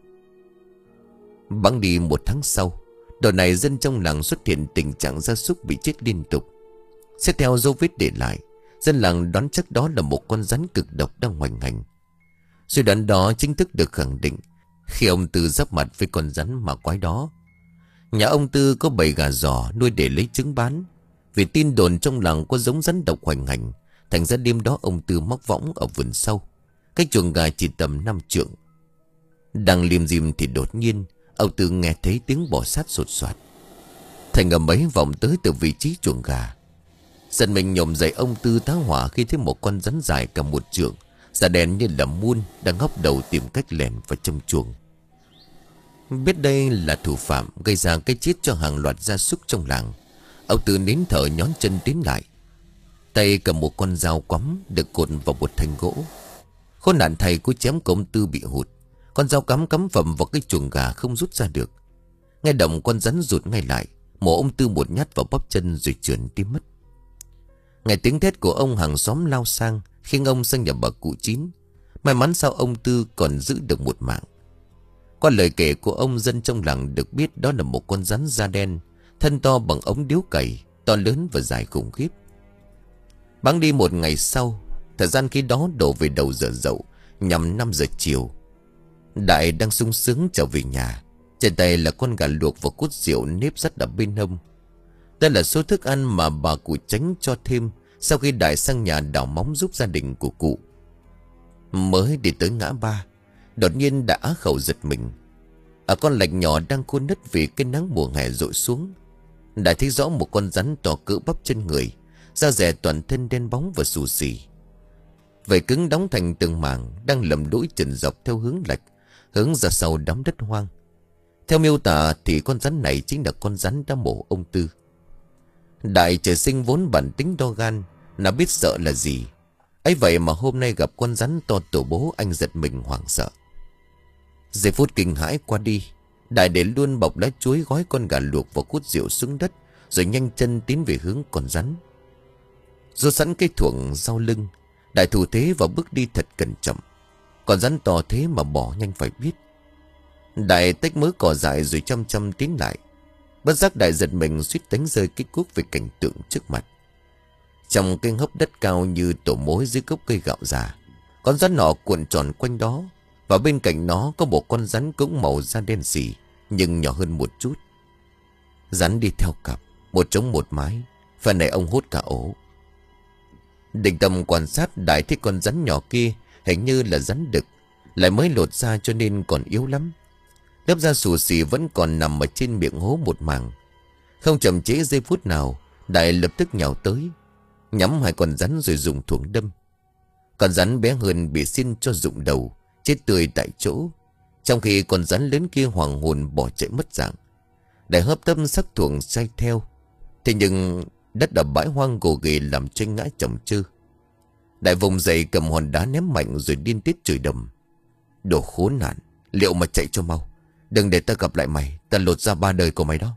Bẵng đi một tháng sau, đợt này dân trong làng xuất hiện tình trạng gia súc bị chết liên tục. Xét theo dấu vết để lại, dân làng đoán chắc đó là một con rắn cực độc đang hoành hành. Suy đoán đó chính thức được khẳng định khi ông Tư giáp mặt với con rắn ma quái đó. Nhà ông Tư có bầy gà giò nuôi để lấy trứng bán. Vì tin đồn trong làng có giống rắn độc hoành hành, thành ra đêm đó ông Tư móc võng ở vườn sau, cách chuồng gà chỉ tầm năm trượng. Đang liêm diêm thì đột nhiên ông Tư nghe thấy tiếng bò sát sột soạt. Thành âm ấy vọng tới từ vị trí chuồng gà. Giận mình nhổm dậy, ông Tư tá hỏa khi thấy một con rắn dài cả một trượng, da đen như là muôn, đang ngóc đầu tìm cách lèn vào trong chuồng. Biết đây là thủ phạm gây ra cái chết cho hàng loạt gia súc trong làng, ông Tư nín thở nhón chân tiến lại, tay cầm một con dao quắm được cột vào một thanh gỗ. Khốn nạn thầy, cú chém của ông Tư bị hụt, con dao cắm cắm phẩm vào cái chuồng gà không rút ra được. Nghe động con rắn rụt ngay lại, mổ ông Tư một nhát vào bắp chân rồi trườn đi mất. Nghe tiếng thét của ông, hàng xóm lao sang khiêng ông sang nhà bà cụ Chín. May mắn sao ông Tư còn giữ được một mạng. Qua lời kể của ông, dân trong làng được biết đó là một con rắn da đen, thân to bằng ống điếu cày, to lớn và dài khủng khiếp. Bẵng đi một ngày sau, thời gian khi đó đổ về đầu giờ dậu, nhằm năm giờ chiều. Đại đang sung sướng trở về nhà, trên tay là con gà luộc và cút rượu nếp rất ở bên hông. Đây là số thức ăn mà bà cụ Chánh cho thêm sau khi Đại sang nhà đào móng giúp gia đình của cụ. Mới đi tới ngã ba, đột nhiên đã á khẩu giật mình. Ở con lạch nhỏ đang khô nứt vì cái nắng mùa hè rội xuống, Đại thấy rõ một con rắn to cỡ bắp chân người, da dẻ toàn thân đen bóng và xù xì. Vảy cứng đóng thành từng mảng đang lầm đũi trần dọc theo hướng lạch, hướng ra sau đám đất hoang. Theo miêu tả thì con rắn này chính là con rắn đã mổ ông Tư. Đại trời sinh vốn bản tính to gan, nào biết sợ là gì. Ấy vậy mà hôm nay gặp con rắn to tổ bố, anh giật mình hoảng sợ. Giây phút kinh hãi qua đi, Đại để luôn bọc lá chuối gói con gà luộc và cút rượu xuống đất, rồi nhanh chân tiến về hướng con rắn. Rút sẵn cây thuộng sau lưng, Đại thủ thế và bước đi thật cẩn trọng. Con rắn to thế mà bỏ nhanh phải biết. Đại tách mớ cỏ dại rồi chăm chăm tiến lại. Bất giác Đại giật mình suýt đánh rơi cái cuốc về cảnh tượng trước mặt. Trong cái hốc đất cao như tổ mối dưới gốc cây gạo già, con rắn nọ cuộn tròn quanh đó, và bên cạnh nó có một con rắn cũng màu da đen xì, nhưng nhỏ hơn một chút. Rắn đi theo cặp, một trống một mái, phần này ông hốt cả ổ. Định tâm quan sát, Đại thấy con rắn nhỏ kia hình như là rắn đực, lại mới lột ra cho nên còn yếu lắm. Lớp da xù xì vẫn còn nằm ở trên miệng hố một mảng. Không chậm trễ giây phút nào, Đại lập tức nhào tới, nhắm hai con rắn rồi dùng thuổng đâm. Con rắn bé hơn bị xin cho rụng đầu, chết tươi tại chỗ, trong khi con rắn lớn kia hoàng hồn bỏ chạy mất dạng. Đại hấp tấp sắc thuổng say theo. Thế nhưng đất ở bãi hoang gồ ghề làm tranh ngã chồng chư. Đại vùng dậy cầm hòn đá ném mạnh rồi điên tiết chửi đầm: Đồ khốn nạn, liệu mà chạy cho mau, đừng để ta gặp lại mày, ta lột ra ba đời của mày đó.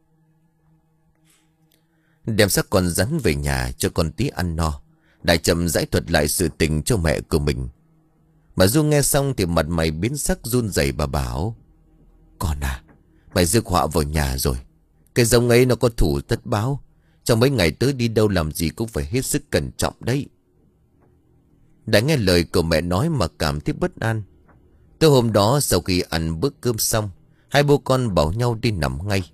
Đem xác con rắn về nhà cho con tí ăn no, Đại chậm giải thuật lại sự tình cho mẹ của mình. Bà Du nghe xong thì mặt mày biến sắc run rẩy. Bà bảo: Con à, mày rước họa vào nhà rồi. Cái giống ấy nó có thủ tất báo, trong mấy ngày tới đi đâu làm gì cũng phải hết sức cẩn trọng đấy. Đã nghe lời của mẹ nói mà cảm thấy bất an. Tới hôm đó sau khi ăn bữa cơm xong, hai bố con bảo nhau đi nằm ngay.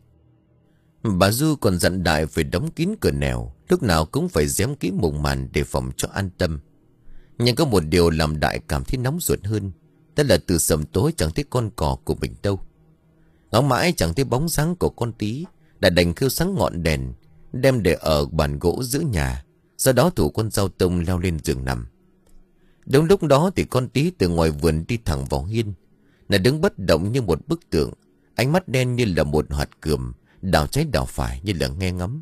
Bà Du còn dặn Đại phải đóng kín cửa nẻo, lúc nào cũng phải dém kỹ mùng màn để phòng cho an tâm. Nhưng có một điều làm Đại cảm thấy nóng ruột hơn, đó là từ sầm tối chẳng thấy con cò của mình đâu. Ngóng mãi chẳng thấy bóng dáng của con Tí. Đã đành khiêu sáng ngọn đèn, đem để ở bàn gỗ giữa nhà, sau đó thủ con dao tông leo lên giường nằm. Đúng lúc đó thì con Tí từ ngoài vườn đi thẳng vào hiên. Nó đứng bất động như một bức tượng, ánh mắt đen như là một hạt cườm, đảo trái đảo phải như là nghe ngắm.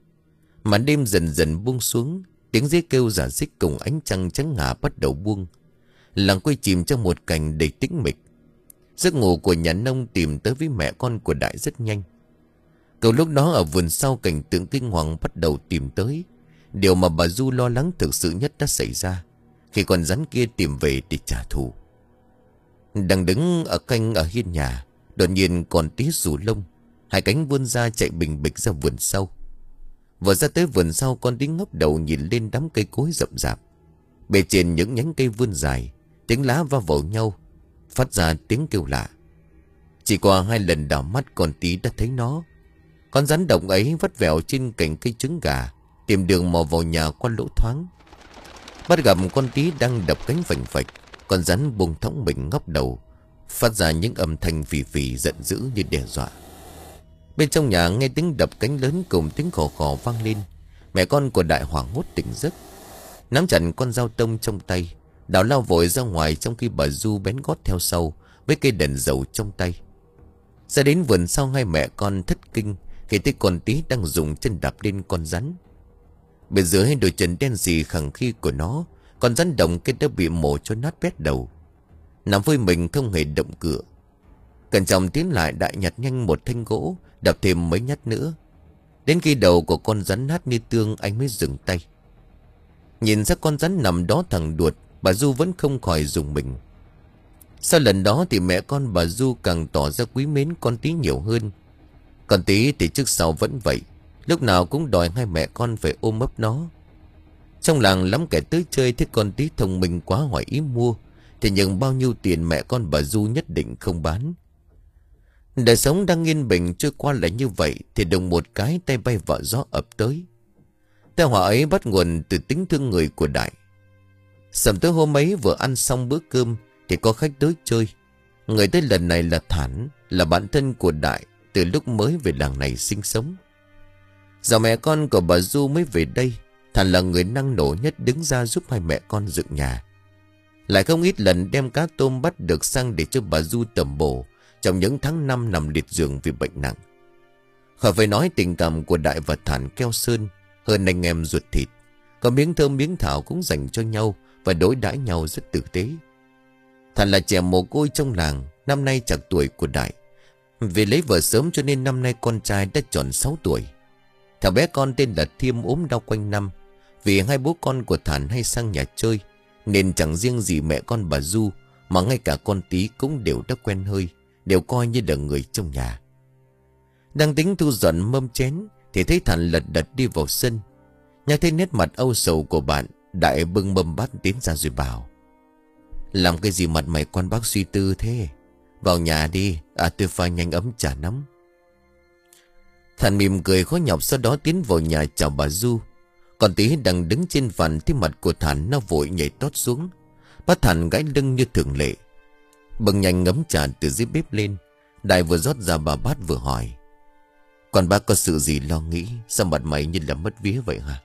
Màn đêm dần dần buông xuống, tiếng dế kêu rả rích cùng ánh trăng trắng ngà bắt đầu buông. Làng quay chìm trong một cảnh đầy tĩnh mịch. Giấc ngủ của nhà nông tìm tới với mẹ con của Đại rất nhanh. Cậu lúc đó ở vườn sau, cảnh tượng kinh hoàng bắt đầu tìm tới. Điều mà bà Du lo lắng thực sự nhất đã xảy ra khi con rắn kia tìm về để trả thù. Đang đứng ở canh ở hiên nhà, đột nhiên con Tí rủ lông, hai cánh vươn ra chạy bình bịch ra vườn sau. Vừa ra tới vườn sau, con Tí ngóc đầu nhìn lên đám cây cối rậm rạp. Bề trên những nhánh cây vươn dài, tiếng lá va vào nhau phát ra tiếng kêu lạ. Chỉ qua hai lần đảo mắt, con Tí đã thấy nó. Con rắn độc ấy vắt vẻo trên cành cây trứng gà, tìm đường mò vào nhà qua lỗ thoáng. Bắt gặp con Tí đang đập cánh phành phạch, con rắn buông thõng mình ngóc đầu, phát ra những âm thanh phì phì giận dữ như đe dọa. Bên trong nhà nghe tiếng đập cánh lớn cùng tiếng khò khò vang lên. Mẹ con của Đại hoảng hốt tỉnh giấc, nắm chặt con dao tông trong tay, Đào lao vội ra ngoài, trong khi bà Du bén gót theo sau với cây đèn dầu trong tay. Ra đến vườn sau, hai mẹ con thất kinh khi thấy con Tí đang dùng chân đạp lên con rắn. Bên dưới đôi chân đen xì khẳng khi của nó, con rắn đồng kia đã bị mổ cho nát bét đầu, nằm với mình không hề động cựa. Cẩn trọng tiến lại, Đại nhặt nhanh một thanh gỗ, đập thêm mấy nhát nữa. Đến khi đầu của con rắn nát như tương, anh mới dừng tay. Nhìn ra con rắn nằm đó thẳng đuột, bà Du vẫn không khỏi rùng mình. Sau lần đó thì mẹ con bà Du càng tỏ ra quý mến con Tí nhiều hơn. Con Tí thì trước sau vẫn vậy, lúc nào cũng đòi hai mẹ con phải ôm ấp nó. Trong làng lắm kẻ tới chơi thấy con Tí thông minh quá hỏi ý mua, thì nhưng bao nhiêu tiền mẹ con bà Du nhất định không bán. Đời sống đang yên bình trôi qua lại như vậy, thì đùng một cái tay bay vợ gió ập tới. Tai họa ấy bắt nguồn từ tính thương người của Đại. Sầm tối hôm ấy vừa ăn xong bữa cơm thì có khách tới chơi. Người tới lần này là Thản, là bạn thân của Đại từ lúc mới về làng này sinh sống. Giờ mẹ con của bà Du mới về đây, Thản là người năng nổ nhất đứng ra giúp hai mẹ con dựng nhà. Lại không ít lần đem cá tôm bắt được sang để cho bà Du tẩm bổ trong những tháng năm nằm liệt giường vì bệnh nặng. Khỏi phải nói tình cảm của Đại và Thản keo sơn hơn anh em ruột thịt. Có miếng thơm miếng thảo cũng dành cho nhau và đối đãi nhau rất tử tế. Thản là trẻ mồ côi trong làng, năm nay chạc tuổi của Đại. Vì lấy vợ sớm cho nên năm nay con trai đã tròn sáu tuổi. Thằng bé con tên là Thiêm ốm đau quanh năm. Vì hai bố con của Thản hay sang nhà chơi, nên chẳng riêng gì mẹ con bà Du, mà ngay cả con Tí cũng đều đã quen hơi, đều coi như là người trong nhà. Đang tính thu dọn mâm chén thì thấy Thản lật đật đi vào sân. Nhà thấy nét mặt âu sầu của bạn, Đại bưng mâm bát tiến ra rồi bảo: làm cái gì mặt mày quan bác suy tư thế? Vào nhà đi, à tôi pha nhanh ấm trà nóng. Thản mỉm cười khó nhọc, sau đó tiến vào nhà chào bà Du. Còn Tí đang đứng trên bàn, thì mặt của Thản nó vội nhảy tót xuống, bắt Thản gãy lưng như thường lệ. Bưng nhanh ngấm trà từ dưới bếp lên. Đại vừa rót ra bà bát vừa hỏi: còn bác có sự gì lo nghĩ? Sao mặt mày như là mất vía vậy hả?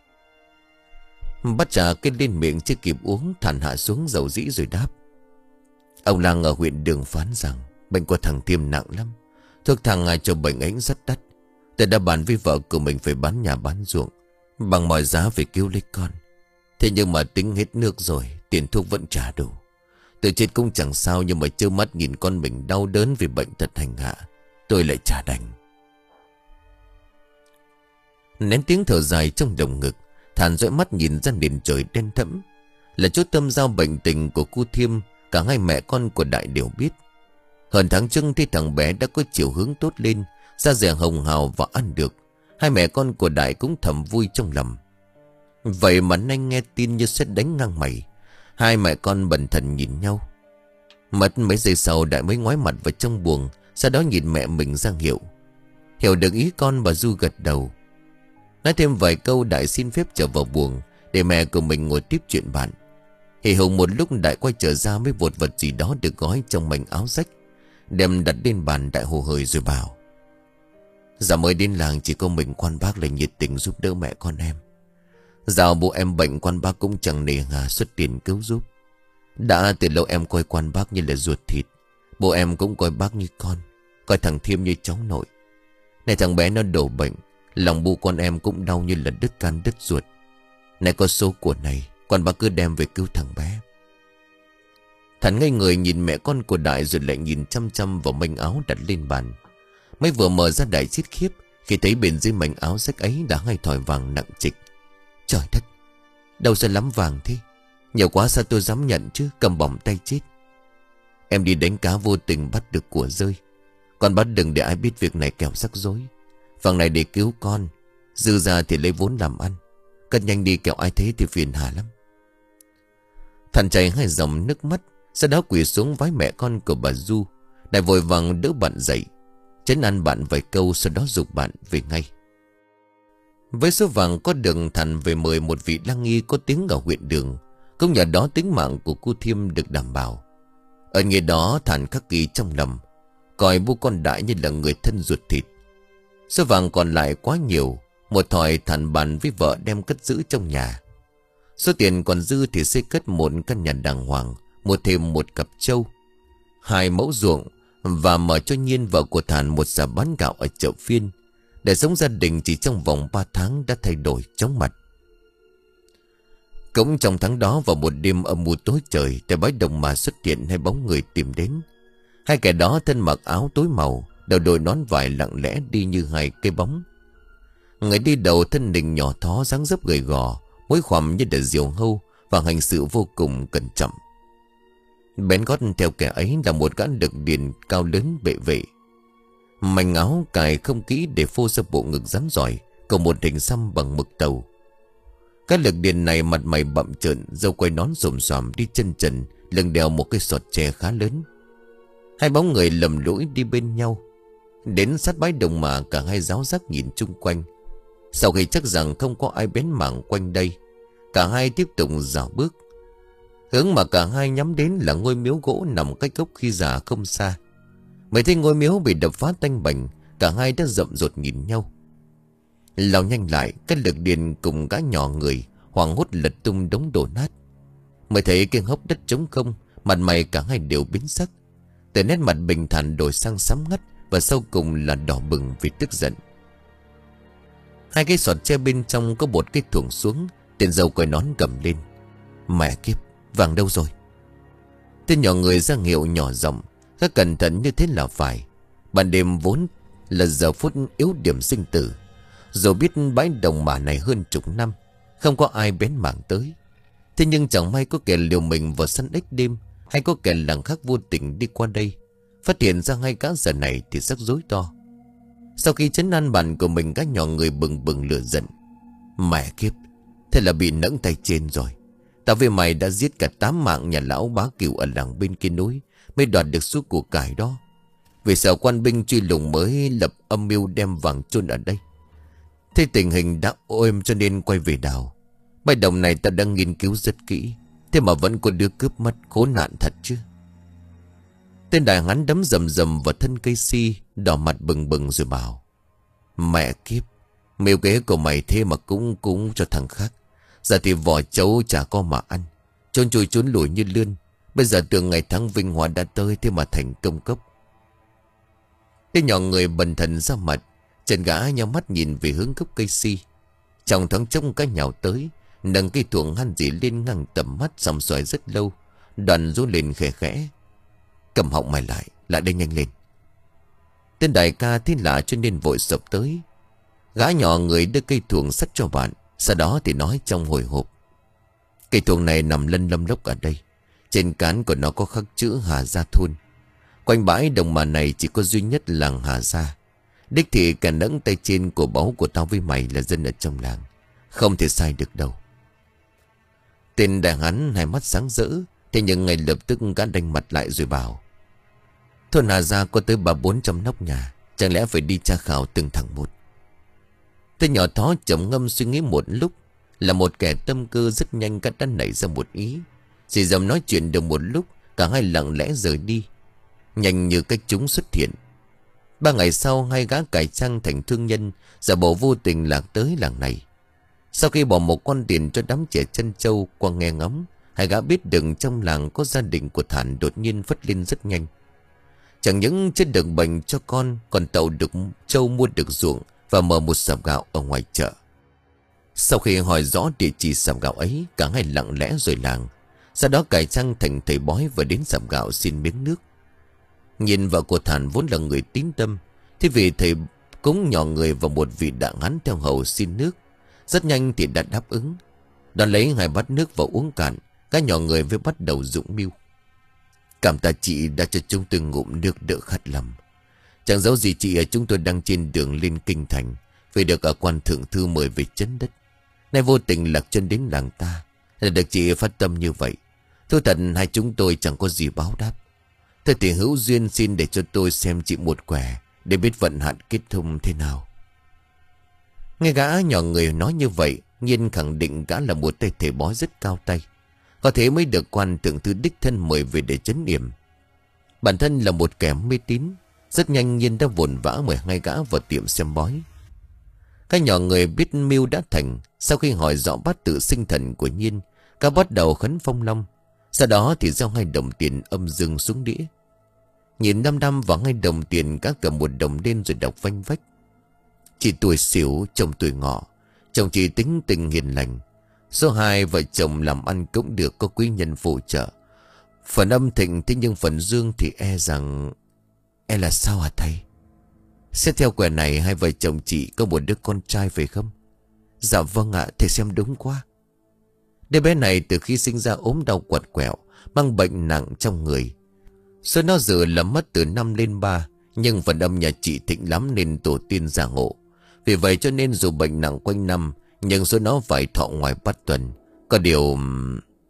Bắt trà cái lên miệng chưa kịp uống, Thản hạ xuống dầu dĩ rồi đáp: ông Lang ở huyện Đường phán rằng bệnh của thằng Thiêm nặng lắm. Thuốc thằng ai cho bệnh ấy rất đắt. Tôi đã bàn với vợ của mình phải bán nhà bán ruộng bằng mọi giá phải cứu lấy con. Thế nhưng mà tính hết nước rồi, tiền thuốc vẫn trả đủ. Tôi chết cũng chẳng sao, nhưng mà trơ mắt nhìn con mình đau đớn vì bệnh tật hành hạ, tôi lại trả đành. Nén tiếng thở dài trong lồng ngực, Thản dõi mắt nhìn ra nền trời đen thẫm. Là chỗ tâm giao bệnh tình của cô Thiêm, cả hai mẹ con của Đại đều biết. Hơn tháng trước thì thằng bé đã có chiều hướng tốt lên, da dẻ hồng hào và ăn được. Hai mẹ con của Đại cũng thầm vui trong lòng. Vậy mà anh nghe tin như sét đánh ngang mày. Hai mẹ con bần thần nhìn nhau. Mất mấy giây sau, Đại mới ngoái mặt vào trong buồng, sau đó nhìn mẹ mình ra hiệu. Hiểu được ý con, bà Du gật đầu. Nói thêm vài câu, Đại xin phép trở vào buồng để mẹ của mình ngồi tiếp chuyện bạn. Hì hùng một lúc, Đại quay trở ra với một vật gì đó được gói trong mảnh áo rách, đem đặt lên bàn. Đại hồ hởi rồi bảo: dạo mới đến làng chỉ có mình quan bác là nhiệt tình giúp đỡ mẹ con em. Dạo bố em bệnh, quan bác cũng chẳng nề hà xuất tiền cứu giúp. Đã từ lâu em coi quan bác như là ruột thịt. Bố em cũng coi bác như con, coi thằng Thiêm như cháu nội. Này thằng bé nó đổ bệnh, lòng bu con em cũng đau như là đứt can đứt ruột. Này có số của này, quan bác cứ đem về cứu thằng bé. Thản ngây người nhìn mẹ con của Đại, rồi lại nhìn chăm chăm vào manh áo đặt lên bàn. Mới vừa mở ra, Đại xít khiếp khi thấy bên dưới mảnh áo rách ấy đã hai thỏi vàng nặng trịch. Trời đất, đâu ra lắm vàng thế? Nhiều quá sao tôi dám nhận chứ, cầm bỏng tay chết. Em đi đánh cá vô tình bắt được của rơi. Con bắt đừng để ai biết việc này kẻo rắc rối. Vàng này để cứu con, dư ra thì lấy vốn làm ăn. Cất nhanh đi kẻo ai thấy thì phiền hà lắm. Thản chảy hai dòng nước mắt, sau đó quỳ xuống vái mẹ con của bà Du. Đại vội vàng đỡ bạn dậy, trấn an bạn vài câu, sau đó giục bạn về ngay. Với số vàng có được, Thản về mời một vị lăng nghi có tiếng ở huyện Đường. Cũng nhờ đó tính mạng của cô Thiêm được đảm bảo. Ở nghề đó, Thản khắc ghi trong lòng, coi bố con Đại như là người thân ruột thịt. Số vàng còn lại quá nhiều, một thỏi Thản bàn với vợ đem cất giữ trong nhà. Số tiền còn dư thì xây cất một căn nhà đàng hoàng, mua thêm một cặp trâu, hai mẫu ruộng, và mở cho Nhiên vợ của Thản một sạp bán gạo ở chợ phiên. Để sống gia đình chỉ trong vòng ba tháng đã thay đổi chóng mặt. Cũng trong tháng đó, vào một đêm âm u tối trời, tại bãi đồng mà xuất hiện hai bóng người tìm đến. Hai kẻ đó thân mặc áo tối màu, đầu đội nón vải, lặng lẽ đi như hai cây bóng. Người đi đầu thân hình nhỏ thó, dáng dấp gầy gò, mối khoằm như là diều hâu, và hành sự vô cùng cẩn trọng. Bén gót theo kẻ ấy là một gã lực điền cao lớn bệ vệ. Mảnh áo cài không kỹ để phô ra bộ ngực rắn giỏi, cùng một hình xăm bằng mực tàu. Các lực điền này mặt mày bặm trợn, râu quay nón xồm xoàm, đi chân trần, lưng đeo một cái sọt tre khá lớn. Hai bóng người lầm lũi đi bên nhau. Đến sát bãi đồng mà cả hai giáo giác nhìn chung quanh. Sau khi chắc rằng không có ai bén mảng quanh đây, cả hai tiếp tục dạo bước. Hướng mà cả hai nhắm đến là ngôi miếu gỗ nằm cách gốc khi già không xa. Mới thấy ngôi miếu bị đập phá tanh bành, cả hai đã rậm rột nhìn nhau. Lao nhanh lại, cái lực điền cùng gã nhỏ người hoảng hốt lật tung đống đổ nát. Mới thấy cái hốc đất trống không, mặt mày cả hai đều biến sắc. Từ nét mặt bình thản đổi sang sám ngắt, và sau cùng là đỏ bừng vì tức giận. Hai cái sọt tre bên trong có một cái thùng xuống. Tiền dâu cởi nón cầm lên. Mẹ kiếp, vàng đâu rồi? Tên nhỏ người ra hiệu nhỏ giọng. Các cẩn thận như thế là phải. Ban đêm vốn là giờ phút yếu điểm sinh tử. Dù biết bãi đồng mả này hơn chục năm, không có ai bén mảng tới. Thế nhưng chẳng may có kẻ liều mình vào săn ếch đêm, hay có kẻ làng khác vô tình đi qua đây, phát hiện ra ngay cả giờ này thì rắc rối to. Sau khi trấn an bạn của mình, các nhỏ người bừng bừng lửa giận. Mẹ kiếp, thế là bị nẫng tay trên rồi. Tao với mày đã giết cả tám mạng nhà lão bá cửu ở làng bên kia núi, mới đoạt được số của cải đó. Vì sợ quan binh truy lùng mới lập âm mưu đem vàng chôn ở đây. Thế tình hình đã êm cho nên quay về đảo. Bãi đồng này tao đang nghiên cứu rất kỹ, thế mà vẫn có đứa cướp mất, khốn nạn thật chứ. Tên đại hán đấm rầm rầm vào thân cây si, đỏ mặt bừng bừng rồi bảo. Mẹ kiếp, mưu kế của mày thế mà cũng cũng cho thằng khác. Giờ thì vỏ trấu chả có mà ăn, trốn chui trốn lùi như lươn. Bây giờ tưởng ngày tháng vinh hoa đã tới, thế mà thành công cốc. Tên nhỏ người bần thần ra mặt, chân gã nhau mắt nhìn về hướng gốc cây si. Trong thoáng trông cái nhào tới, nâng cây thuồng han dỉ lên ngang tầm mắt, sòng xoài rất lâu. Đoàn rú lên khẽ khẽ. Cầm họng mày lại, lại đây nhanh lên. Tên đại ca thấy lạ cho nên vội sập tới. Gã nhỏ người đưa cây thuồng sắt cho bạn, sau đó thì nói trong hồi hộp. Cây thuồng này nằm lân lâm lốc ở đây. Trên cán của nó có khắc chữ Hà Gia Thôn. Quanh bãi đồng mà này chỉ có duy nhất làng Hà Gia. Đích thị cả nẫng tay trên của báu của tao với mày là dân ở trong làng, không thể sai được đâu. Tên đại hán hai mắt sáng rỡ. Thế nhưng ngay lập tức gã đanh mặt lại rồi bảo. Thôn Hà Gia có tới ba bốn trăm nóc nhà, chẳng lẽ phải đi tra khảo từng thằng một. Tên nhỏ thó trầm ngâm suy nghĩ một lúc. Là một kẻ tâm cơ rất nhanh, gã đã nảy ra một ý. Chỉ dầm nói chuyện được một lúc, cả hai lặng lẽ rời đi, nhanh như cách chúng xuất hiện. Ba ngày sau, hai gã cải trang thành thương nhân, giả bộ vô tình lạc tới làng này. Sau khi bỏ một con tiền cho đám trẻ chân trâu qua nghe ngóng, hai gã biết được trong làng có gia đình của Thản đột nhiên phất lên rất nhanh. Chẳng những chết được bệnh cho con, còn tậu được trâu, mua được ruộng và mở một sạp gạo ở ngoài chợ. Sau khi hỏi rõ địa chỉ sạp gạo ấy, cả hai lặng lẽ rời làng, sau đó cải trang thành thầy bói và đến sạp gạo xin miếng nước. Nhìn vợ của Thản vốn là người tín tâm, thế vì thầy cúng nhỏ người và một vị đại hán theo hầu xin nước, rất nhanh thì đã đáp ứng. Đón lấy hai bát nước vào uống cạn, các nhỏ người mới bắt đầu dụng mưu. Cảm tạ chị đã cho chúng tôi ngụm nước đỡ khát lắm. Chẳng giấu gì chị, chúng tôi đang trên đường lên kinh thành, vì được ở quan thượng thư mời về chấn đất. Nay vô tình lạc chân đến làng ta, là được chị phát tâm như vậy. Thôi thật hai chúng tôi chẳng có gì báo đáp. Thôi thì hữu duyên xin để cho tôi xem chị một quẻ, để biết vận hạn kết thông thế nào. Nghe gã nhỏ người nói như vậy, Nhiên khẳng định gã là một tay thầy bói rất cao tay. Có thế mới được quan thượng thư đích thân mời về để trấn yểm. Bản thân là một kẻ mê tín, rất nhanh Nhiên đã vồn vã mời hai gã vào tiệm xem bói. Các nhỏ người biết mưu đã thành. Sau khi hỏi rõ bát tự sinh thần của Nhiên, các bắt đầu khấn phong long. Sau đó thì gieo hai đồng tiền âm dương xuống đĩa. Nhìn năm năm vào hai đồng tiền, các cầm một đồng lên rồi đọc vanh vách. Chị tuổi Sửu, chồng tuổi Ngọ. Chồng chị tính tình hiền lành. Số hai, vợ chồng làm ăn cũng được, có quý nhân phù trợ. Phần âm thịnh, thế nhưng phần dương thì e rằng... E là sao hả thầy? Xét theo quẻ này, hai vợ chồng chị có một đứa con trai phải không? Dạ vâng ạ, thầy xem đúng quá. Đứa bé này từ khi sinh ra ốm đau quặt quẹo, mang bệnh nặng trong người. Số nó giờ là mất từ năm lên ba. Nhưng phần âm nhà chị thịnh lắm nên tổ tiên gia ngộ. Vì vậy cho nên dù bệnh nặng quanh năm, nhưng số nó phải thọ ngoài bắt tuần. Có điều...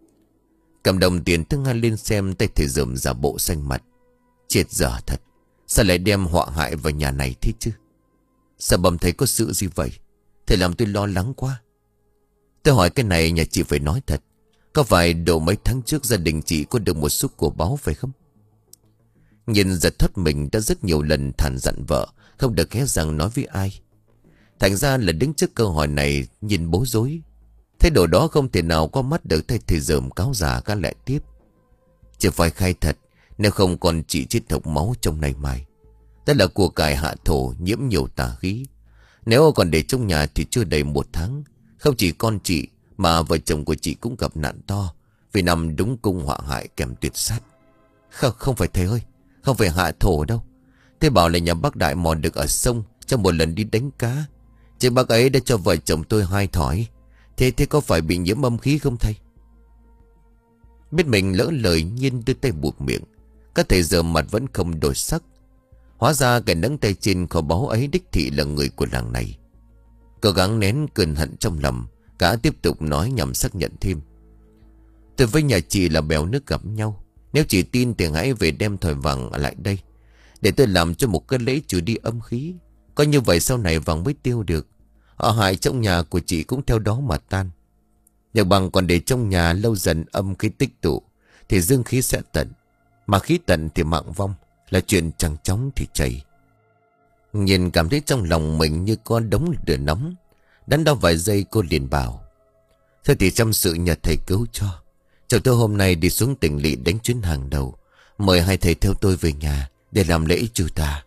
Cầm đồng tiền thứ hai lên xem, tay thầy dườm giả bộ xanh mặt. Chết dở thật. Sao lại đem họa hại vào nhà này thế chứ? Sao bẩm thầy có sự gì vậy? Thầy làm tôi lo lắng quá. Tôi hỏi cái này nhà chị phải nói thật. Có phải độ mấy tháng trước gia đình chị có được một số của báu phải không? Nhìn giật thất mình đã rất nhiều lần thản dặn vợ không được hé răng nói với ai. Thành ra là đứng trước câu hỏi này nhìn bối rối. Thái độ đó không thể nào qua mắt được thầy thầy dởm cáo già gã lại tiếp. Chỉ phải khai thật, nếu không còn chị chết hộc máu trong này mai. Đó là của cải hạ thổ nhiễm nhiều tà khí. Nếu còn để trong nhà thì chưa đầy một tháng. Không chỉ con chị mà vợ chồng của chị cũng gặp nạn to vì nằm đúng cung họa hại kèm tuyệt sát. Không, không phải thầy ơi, không phải hạ thổ đâu. Thế bảo là nhà bác Đại mò được ở sông trong một lần đi đánh cá. Chị bác ấy đã cho vợ chồng tôi hai thỏi. Thế thế có phải bị nhiễm âm khí không thầy? Biết mình lỡ lời Nhiên đưa tay buộc miệng. Các thầy giờ mặt vẫn không đổi sắc. Hóa ra cái nâng tay trên kho báu ấy đích thị là người của làng này. Cố gắng nén cơn hận trong lòng, cả tiếp tục nói nhằm xác nhận thêm. Tôi với nhà chị là bèo nước gặp nhau. Nếu chị tin thì hãy về đem thỏi vàng lại đây, để tôi làm cho một cái lễ trừ đi âm khí. Coi như vậy sau này vàng mới tiêu được. Họ hại trong nhà của chị cũng theo đó mà tan. Nhờ bằng còn để trong nhà lâu dần âm khí tích tụ thì dương khí sẽ tận. Mà khí tận thì mạng vong, là chuyện chẳng chóng thì chảy. Nhìn cảm thấy trong lòng mình như con đống lửa nóng. Đắn đo vài giây cô liền bảo. Thôi thì chăm sự nhờ thầy cứu cho. Chồng tôi hôm nay đi xuống tỉnh lỵ đánh chuyến hàng đầu. Mời hai thầy theo tôi về nhà để làm lễ trừ tà.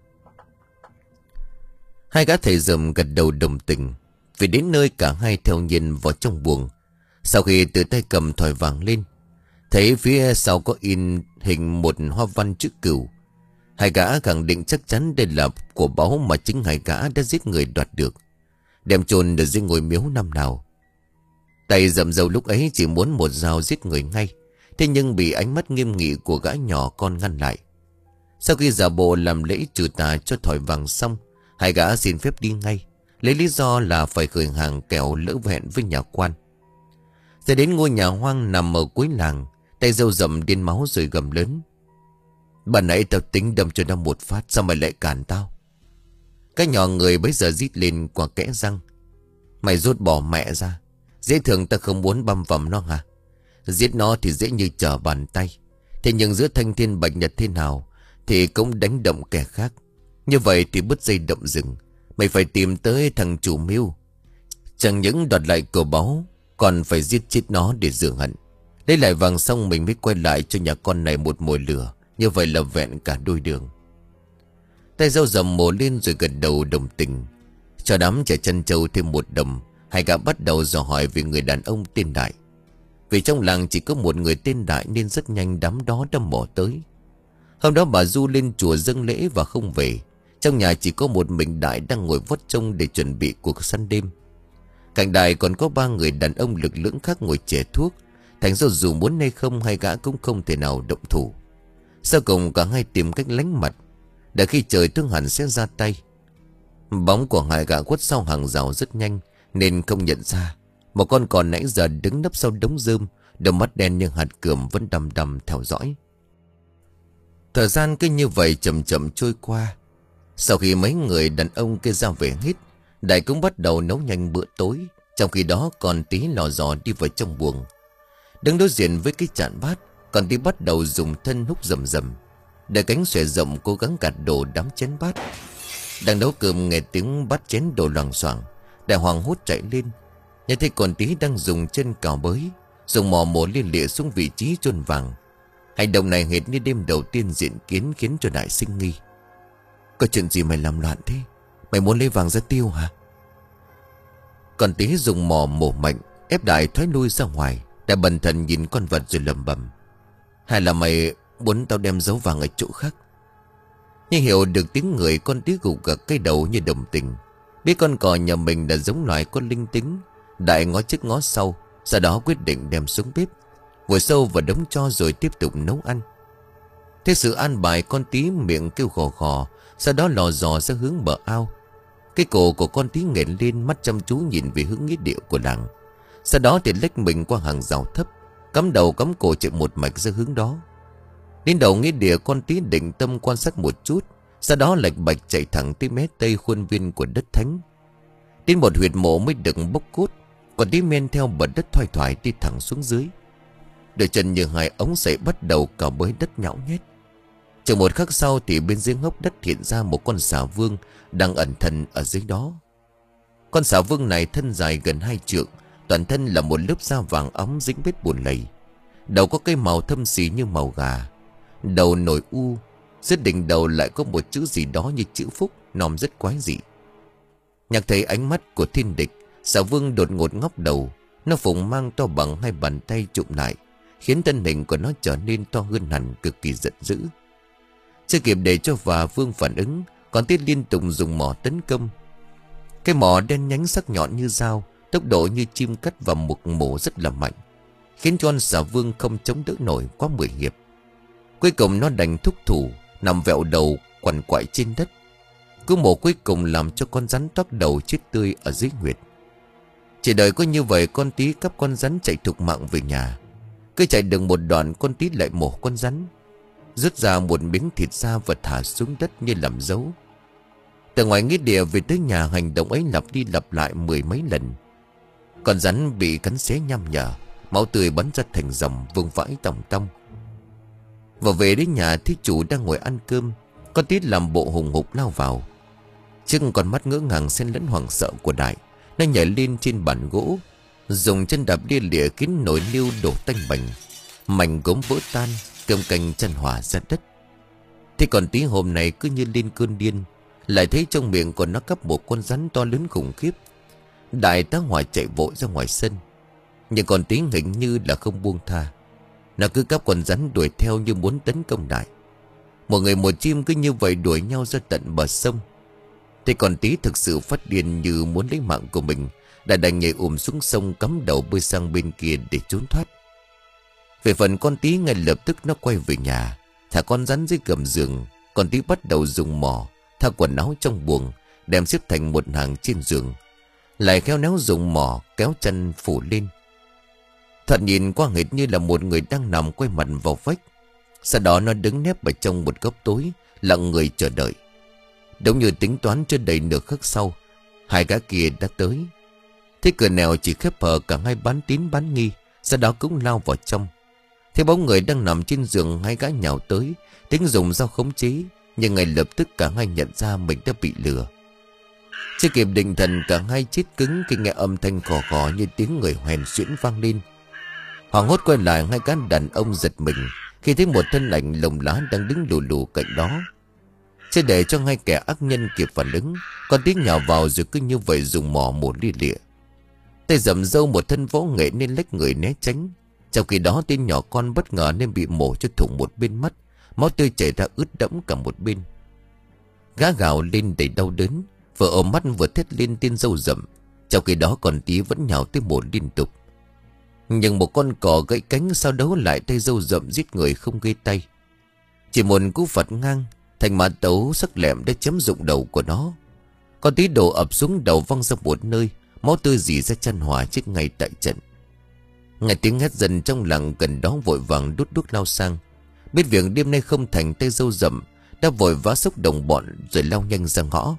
Hai gã thầy dầm gật đầu đồng tình. Vì đến nơi cả hai theo Nhiên vào trong buồng. Sau khi tự tay cầm thỏi vàng lên, thấy phía sau có in hình một hoa văn chữ Cửu. Hai gã khẳng định chắc chắn đây là của báu mà chính hai gã đã giết người đoạt được, đem chôn ở dưới ngôi miếu năm nào. Tay dầm dầu lúc ấy chỉ muốn một dao giết người ngay. Thế nhưng bị ánh mắt nghiêm nghị của gã nhỏ con ngăn lại. Sau khi giả bộ làm lễ trừ tà cho thỏi vàng xong, hai gã xin phép đi ngay, lấy lý do là phải khởi hàng kẻo lỡ hẹn với nhà quan. Rồi đến ngôi nhà hoang nằm ở cuối làng, tay dâu dầm điên máu rồi gầm lớn. Bà nãy tao tính đâm cho nó một phát, sao mày lại cản tao? Cái nhỏ người bấy giờ rít lên qua kẽ răng. Mày rút bỏ mẹ ra. Dễ thường ta không muốn băm vằm nó hả? Giết nó thì dễ như trở bàn tay. Thế nhưng giữa thanh thiên bạch nhật thế nào thì cũng đánh động kẻ khác. Như vậy thì bứt dây động rừng. Mày phải tìm tới thằng chủ mưu. Chẳng những đoạt lại của báu, còn phải giết chết nó để rửa hận. Lấy lại vàng xong mình mới quay lại cho nhà con này một mồi lửa. Như vậy là vẹn cả đôi đường. Tay dâu dầm mồ lên rồi gật đầu đồng tình. Cho đám trẻ chân trâu thêm một đồng. Hai gã bắt đầu dò hỏi về người đàn ông tên Đại. Vì trong làng chỉ có một người tên Đại nên rất nhanh đám đó đã mò tới. Hôm đó bà Du lên chùa dâng lễ và không về. Trong nhà chỉ có một mình Đại đang ngồi vót trông để chuẩn bị cuộc săn đêm. Cạnh Đại còn có ba người đàn ông lực lưỡng khác ngồi chè thuốc. Thành ra dù muốn hay không hai gã cũng không thể nào động thủ. Sau cùng cả hai tìm cách lánh mặt, để khi trời thương hẳn sẽ ra tay. Bóng của hai gã khuất sau hàng rào rất nhanh nên không nhận ra. Một con cò nãy giờ đứng nấp sau đống rơm, đôi mắt đen như hạt cườm vẫn đăm đăm theo dõi. Thời gian cứ như vậy chậm chậm trôi qua. Sau khi mấy người đàn ông kia ra về hết, Đại cũng bắt đầu nấu nhanh bữa tối. Trong khi đó còn Tí lò dò đi vào trong buồng. Đứng đối diện với cái chạn bát, còn Tí bắt đầu dùng thân húc rầm rầm. Để cánh xòe rộng cố gắng gạt đổ đám chén bát. Đang nấu cơm nghe tiếng bát chén đổ loằng xoảng, Đại hoảng hốt chạy lên. Nhìn thấy còn Tí đang dùng chân cào bới, dùng mò mổ liên lịa xuống vị trí chôn vàng. Hành động này hệt như đêm đầu tiên diện kiến khiến cho Đại sinh nghi. Có chuyện gì mày làm loạn thế? Mày muốn lấy vàng ra tiêu hả? Còn Tí dùng mò mổ mạnh, ép Đại thoái lui ra ngoài. Đại bần thần nhìn con vật rồi lầm bầm. Hay là mày muốn tao đem giấu vàng ở chỗ khác? Nhưng hiểu được tiếng người, con Tí gục gật cái đầu như đồng tình. Biết con cò nhà mình đã giống loài con linh tính, Đại ngó trước ngó sau, sau đó quyết định đem xuống bếp, ngồi sâu vào đống tro rồi tiếp tục nấu ăn. Thế sự an bài, con Tí miệng kêu khò khò, sau đó lò dò ra hướng bờ ao. Cái cổ của con Tí nghển lên, mắt chăm chú nhìn về hướng nghĩa địa của làng. Sau đó thì lách mình qua hàng rào thấp, cắm đầu cắm cổ chạy một mạch ra hướng đó. Đến đầu nghĩa địa, con tí định tâm quan sát một chút, sau đó lạch bạch chạy thẳng tới mé tây khuôn viên của đất thánh. Đến một huyệt mộ mới được bốc cốt, con tí men theo bờ đất thoai thoải đi thẳng xuống dưới. Đôi chân như hai ống sậy bắt đầu cào bới đất nhão nhét. Chừng một khắc sau thì bên dưới hốc đất hiện ra một con xà vương đang ẩn thân ở dưới đó. Con xà vương này thân dài gần hai trượng, toàn thân là một lớp da vàng óng dính vết bùn lầy. Đầu có cái màu thâm xì như màu gà, đầu nổi u, dưới đỉnh đầu lại có một chữ gì đó như chữ phúc, nòm rất quái dị. Nhạc thấy ánh mắt của thiên địch, xà vương đột ngột ngóc đầu, nó phụng mang to bằng hai bàn tay chụm lại, khiến thân hình của nó trở nên to hơn hẳn, cực kỳ giận dữ. Chưa kịp để cho Và Vương phản ứng, con tí liên tục dùng mỏ tấn công. Cái mỏ đen nhánh sắc nhọn như dao, tốc độ như chim cắt và mục mổ rất là mạnh, khiến cho con xà vương không chống đỡ nổi quá mười hiệp. Cuối cùng nó đành thúc thủ, nằm vẹo đầu quằn quại trên đất. Cú mổ cuối cùng làm cho con rắn toác đầu chết tươi ở dưới huyệt. Chỉ đợi có như vậy, con tí cắp con rắn chạy thục mạng về nhà. Cứ chạy được một đoạn, con tí lại mổ con rắn, rút ra một miếng thịt da và thả xuống đất như làm dấu. Từ ngoài nghĩa địa về tới nhà, hành động ấy lặp đi lặp lại mười mấy lần. Con rắn bị cắn xé nham nhở, máu tươi bắn ra thành dòng vương vãi tòng tong. Và về đến nhà, thí chủ đang ngồi ăn cơm, con tí làm bộ hùng hục lao vào. Trước con mắt ngỡ ngàng xen lẫn hoảng sợ của Đại, nó nhảy lên trên bàn gỗ, dùng chân đạp lia lịa khiến nồi niêu đổ tanh bành, mảnh gốm vỡ tan, cơm canh chân hòa ra đất. Thế còn tí hôm nay cứ như lên cơn điên, lại thấy trong miệng của nó cắp một con rắn to lớn khủng khiếp. Đại tá hỏa chạy vội ra ngoài sân, nhưng còn tí hình như là không buông tha. Nó cứ cắp con rắn đuổi theo như muốn tấn công Đại. Một người một chim cứ như vậy đuổi nhau ra tận bờ sông. Thế còn tí thực sự phát điên như muốn lấy mạng của mình, đã đành nhảy ùm xuống sông, cắm đầu bơi sang bên kia để trốn thoát. Về phần con tí, ngay lập tức nó quay về nhà, thả con rắn dưới gầm giường. Con tí bắt đầu dùng mỏ thả quần áo trong buồng, đem xếp thành một hàng trên giường, lại khéo léo dùng mỏ kéo chân phủ lên. Thoạt nhìn qua hệt như là một người đang nằm quay mặt vào vách. Sau đó nó đứng nép ở trong một góc tối, lặng người chờ đợi. Đúng như tính toán, chưa đầy nửa khắc sau, hai gã kia đã tới. Thế cửa nẻo chỉ khép hờ, cả hai bán tín bán nghi, sau đó cũng lao vào trong. Thế bóng người đang nằm trên giường, hai gã nhào tới, tính dùng dao khống chế, nhưng ngay lập tức cả hai nhận ra mình đã bị lừa. Chưa kịp định thần, cả hai chết cứng khi nghe âm thanh khò khò như tiếng người hoen xuyễn vang lên. Hoảng hốt quay lại, hai gã đàn ông giật mình khi thấy một thân ảnh lồng lá đang đứng lù lù cạnh đó. Chưa để cho hai kẻ ác nhân kịp phản ứng, con tí nhào vào rồi cứ như vậy dùng mỏ mổ lia lịa. Tay dầm dâu một thân võ nghệ nên lách người né tránh. Trong khi đó, tên nhỏ con bất ngờ nên bị mổ cho thủng một bên mắt, máu tươi chảy ra ướt đẫm cả một bên. Gã gào lên đầy đau đớn, vừa ôm mắt vừa thét lên tên dâu rậm. Trong khi đó, con tí vẫn nhào tới mổ liên tục. Nhưng một con cò gãy cánh sao đấu lại tay dâu rậm giết người không gây tay. Chỉ một cú phật ngang, thành mã tấu sắc lẹm đã chém rụng đầu của nó. Con tí đổ ập xuống, đầu văng ra một nơi, máu tươi rỉ ra chân Hòa chết ngay tại trận. Nghe tiếng hét dần trong làng gần đó vội vàng đút đuốc lao sang. Biết việc đêm nay không thành, tay dâu rậm đã vội vã xốc đồng bọn rồi lao nhanh ra ngõ.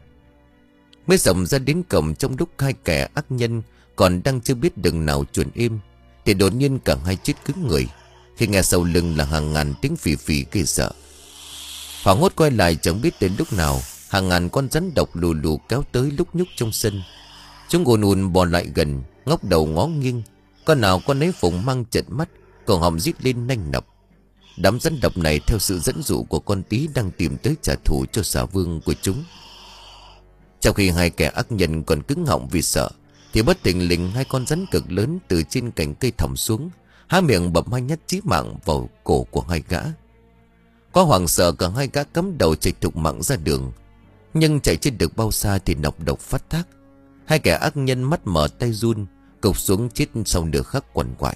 Mới rộng ra đến cổng, trong lúc hai kẻ ác nhân còn đang chưa biết đường nào chuồn êm, thì đột nhiên cả hai chết cứng người khi nghe sau lưng là hàng ngàn tiếng phì phì ghê sợ. Hoảng hốt quay lại, chẳng biết đến lúc nào hàng ngàn con rắn độc lù lù kéo tới lúc nhúc trong sân. Chúng ùn ùn bò lại gần, ngóc đầu ngó nghiêng, con nào con ấy phụng mang trợn mắt, cổ họng rít lên nanh nọc. Đám rắn độc này theo sự dẫn dụ của con tí đang tìm tới trả thù cho xà vương của chúng. Trong khi hai kẻ ác nhân còn cứng họng vì sợ, thì bất tình lình hai con rắn cực lớn từ trên cành cây thòng xuống, há miệng bập hai nhát chí mạng vào cổ của hai gã. Quá hoảng sợ, cả hai gã cắm đầu chạy thục mạng ra đường. Nhưng chạy trên được bao xa thì nọc độc phát tác. Hai kẻ ác nhân mắt mở tay run, cục xuống chết sau nửa khắc quằn quại.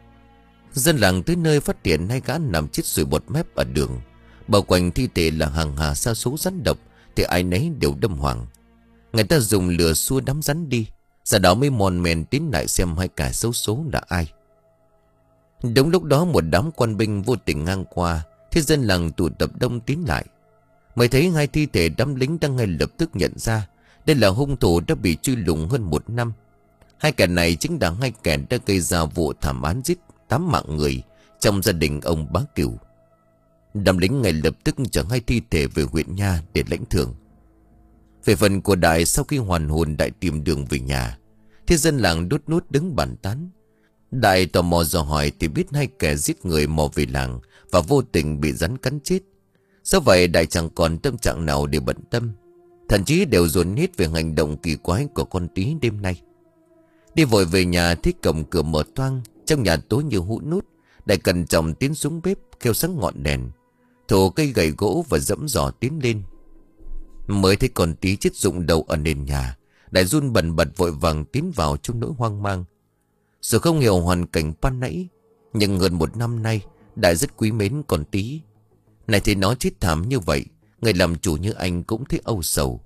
Dân làng tới nơi phát hiện hai gã nằm chết sùi bọt mép ở đường. Bao quanh thi thể là hàng hà sa số rắn độc, thì ai nấy đều đâm hoàng. Người ta dùng lửa xua đám rắn đi, sau đó mới mòn mèn tiến lại xem hai kẻ xấu số là ai. Đúng lúc đó, một đám quân binh vô tình ngang qua, Thế dân làng tụ tập đông tín lại. Mới thấy hai thi thể đám lính đang ngay lập tức nhận ra đây là hung thủ đã bị truy lùng hơn một năm. Hai kẻ này chính là hai kẻ đã gây ra vụ thảm án giết tám mạng người trong gia đình ông Bá Cửu. Đám lính ngay lập tức chở hai thi thể về huyện Nha để lãnh thưởng. Về phần của Đại, sau khi hoàn hồn, Đại tìm đường về nhà. Thế dân làng đốt nút đứng bàn tán. Đại tò mò dò hỏi thì biết hai kẻ giết người mò về làng và vô tình bị rắn cắn chết. Do vậy Đại chẳng còn tâm trạng nào để bận tâm, thậm chí đều dồn hết về hành động kỳ quái của con Tí đêm nay. Đi vội về nhà, thấy cổng cửa mở toang, trong nhà tối như hũ nút. Đại cẩn trọng tiến xuống bếp, khêu sáng ngọn đèn, thổ cây gậy gỗ và dẫm giỏ tiến lên. Mới thấy con Tí chết rụng đầu ở nền nhà, Đại run bần bật vội vàng tiến vào trong nỗi hoang mang. Dù không hiểu hoàn cảnh ban nãy, nhưng hơn một năm nay Đại rất quý mến con Tí. Này thì nó chết thảm như vậy, người làm chủ như anh cũng thấy âu sầu.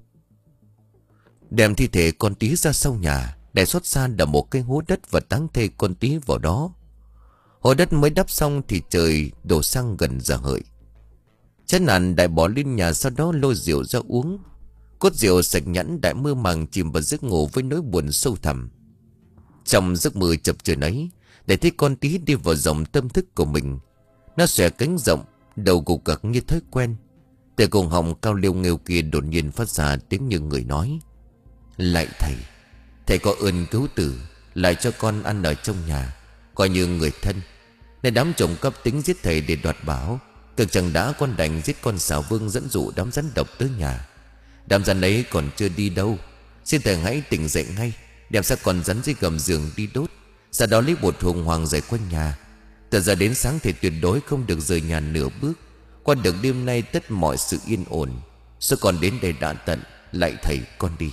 Đem thi thể con Tí ra sau nhà, Đại xót xa đào một cái hố đất và táng thê con Tí vào đó. Hố đất mới đắp xong thì trời đổ sang gần giờ hợi. Chán nản, Đại bỏ lên nhà, sau đó lôi rượu ra uống. Cốt rượu sạch nhẵn, Đại mơ màng chìm vào giấc ngủ với nỗi buồn sâu thẳm. Trong giấc mơ chập chờn ấy, Đại thấy con Tí đi vào dòng tâm thức của mình. Nó xòe cánh rộng, đầu gục gặc như thói quen. Từ cùng họng cao liêu nghêu kia đột nhiên phát ra tiếng như người nói: "Lạy thầy, thầy có ơn cứu tử, lại cho con ăn ở trong nhà, coi như người thân. Để đám trộm cắp tính giết thầy để đoạt bảo, cực chẳng đã con đành giết con xảo vương dẫn dụ đám rắn độc tới nhà. Đám rắn ấy còn chưa đi đâu, xin thầy hãy tỉnh dậy ngay, đem xác con rắn dưới gầm giường đi đốt, sau đó lấy bột hùng hoàng rải quanh nhà. Từ giờ đến sáng thầy tuyệt đối không được rời nhà nửa bước. Qua được đêm nay tất mọi sự yên ổn. Số con đến đây đã tận, lạy thầy con đi."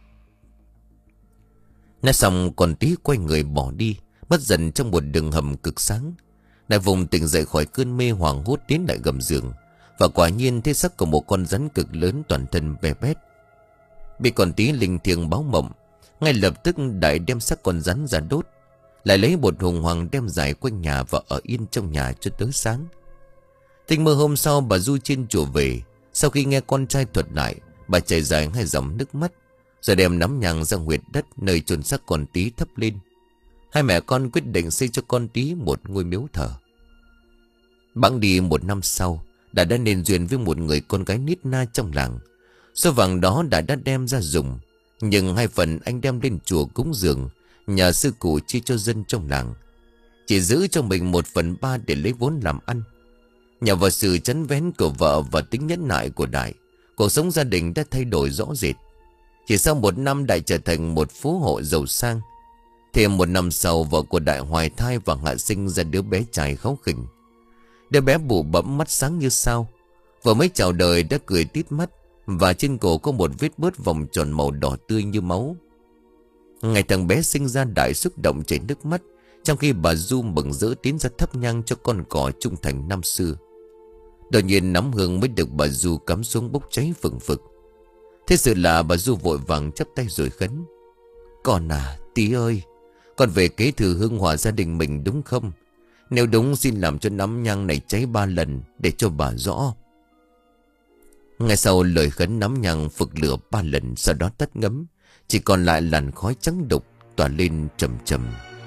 Nói xong con Tí quay người bỏ đi, mất dần trong một đường hầm cực sáng. Đại vùng tỉnh dậy khỏi cơn mê hoảng hốt, tiến lại gầm giường, và quả nhiên thấy xác của một con rắn cực lớn, toàn thân ve bét. Bị con Tí linh thiêng báo mộng, ngay lập tức Đại đem xác con rắn ra đốt, lại lấy bột hùng hoàng đem rải quanh nhà và ở yên trong nhà cho tới sáng. Tinh mơ hôm sau, bà Du trên chùa về. Sau khi nghe con trai thuật lại, bà chảy dài hai dòng nước mắt, rồi đem nắm nhang ra huyệt đất nơi chôn xác con Tí thắp lên. Hai mẹ con quyết định xây cho con Tí một ngôi miếu thờ. Bẵng đi một năm sau, đã đã nên duyên với một người con gái nít na trong làng. Số vàng đó đã đã đem ra dùng, nhưng hai phần anh đem lên chùa cúng dường, nhà sư cụ chia cho dân trong làng, chỉ giữ cho mình một phần ba để lấy vốn làm ăn. Nhờ vào sự chấn vén của vợ và tính nhẫn nại của Đại, cuộc sống gia đình đã thay đổi rõ rệt. Chỉ sau một năm, Đại trở thành một phú hộ giàu sang. Thêm một năm sau, vợ của Đại hoài thai và hạ sinh ra đứa bé trai kháu khỉnh. Đứa bé bụ bẫm, mắt sáng như sao. Vừa mới chào đời đã cười tít mắt, và trên cổ có một vết bớt vòng tròn màu đỏ tươi như máu. Ngày thằng bé sinh ra, Đại xúc động chảy nước mắt, trong khi bà Du mừng rỡ tiến ra thắp nhang cho con cò trung thành năm xưa. Đột nhiên nắm hương mới được bà Du cắm xuống bốc cháy phừng phực. Thế sự là bà Du vội vàng chắp tay rồi khấn: "Con à, Tí ơi, con về kế thừa hương hỏa gia đình mình đúng không? Nếu đúng, xin làm cho nắm nhang này cháy ba lần để cho bà rõ." Ngay sau lời khấn, nắm nhang phực lửa ba lần, sau đó tắt ngấm, chỉ còn lại làn khói trắng đục tỏa lên trầm trầm.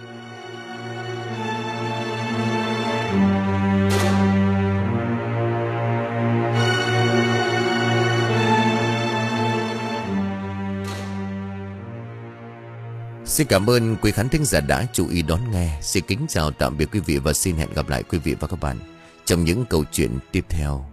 Xin cảm ơn quý khán thính giả đã chú ý đón nghe. Xin kính chào tạm biệt quý vị và xin hẹn gặp lại quý vị và các bạn trong những câu chuyện tiếp theo.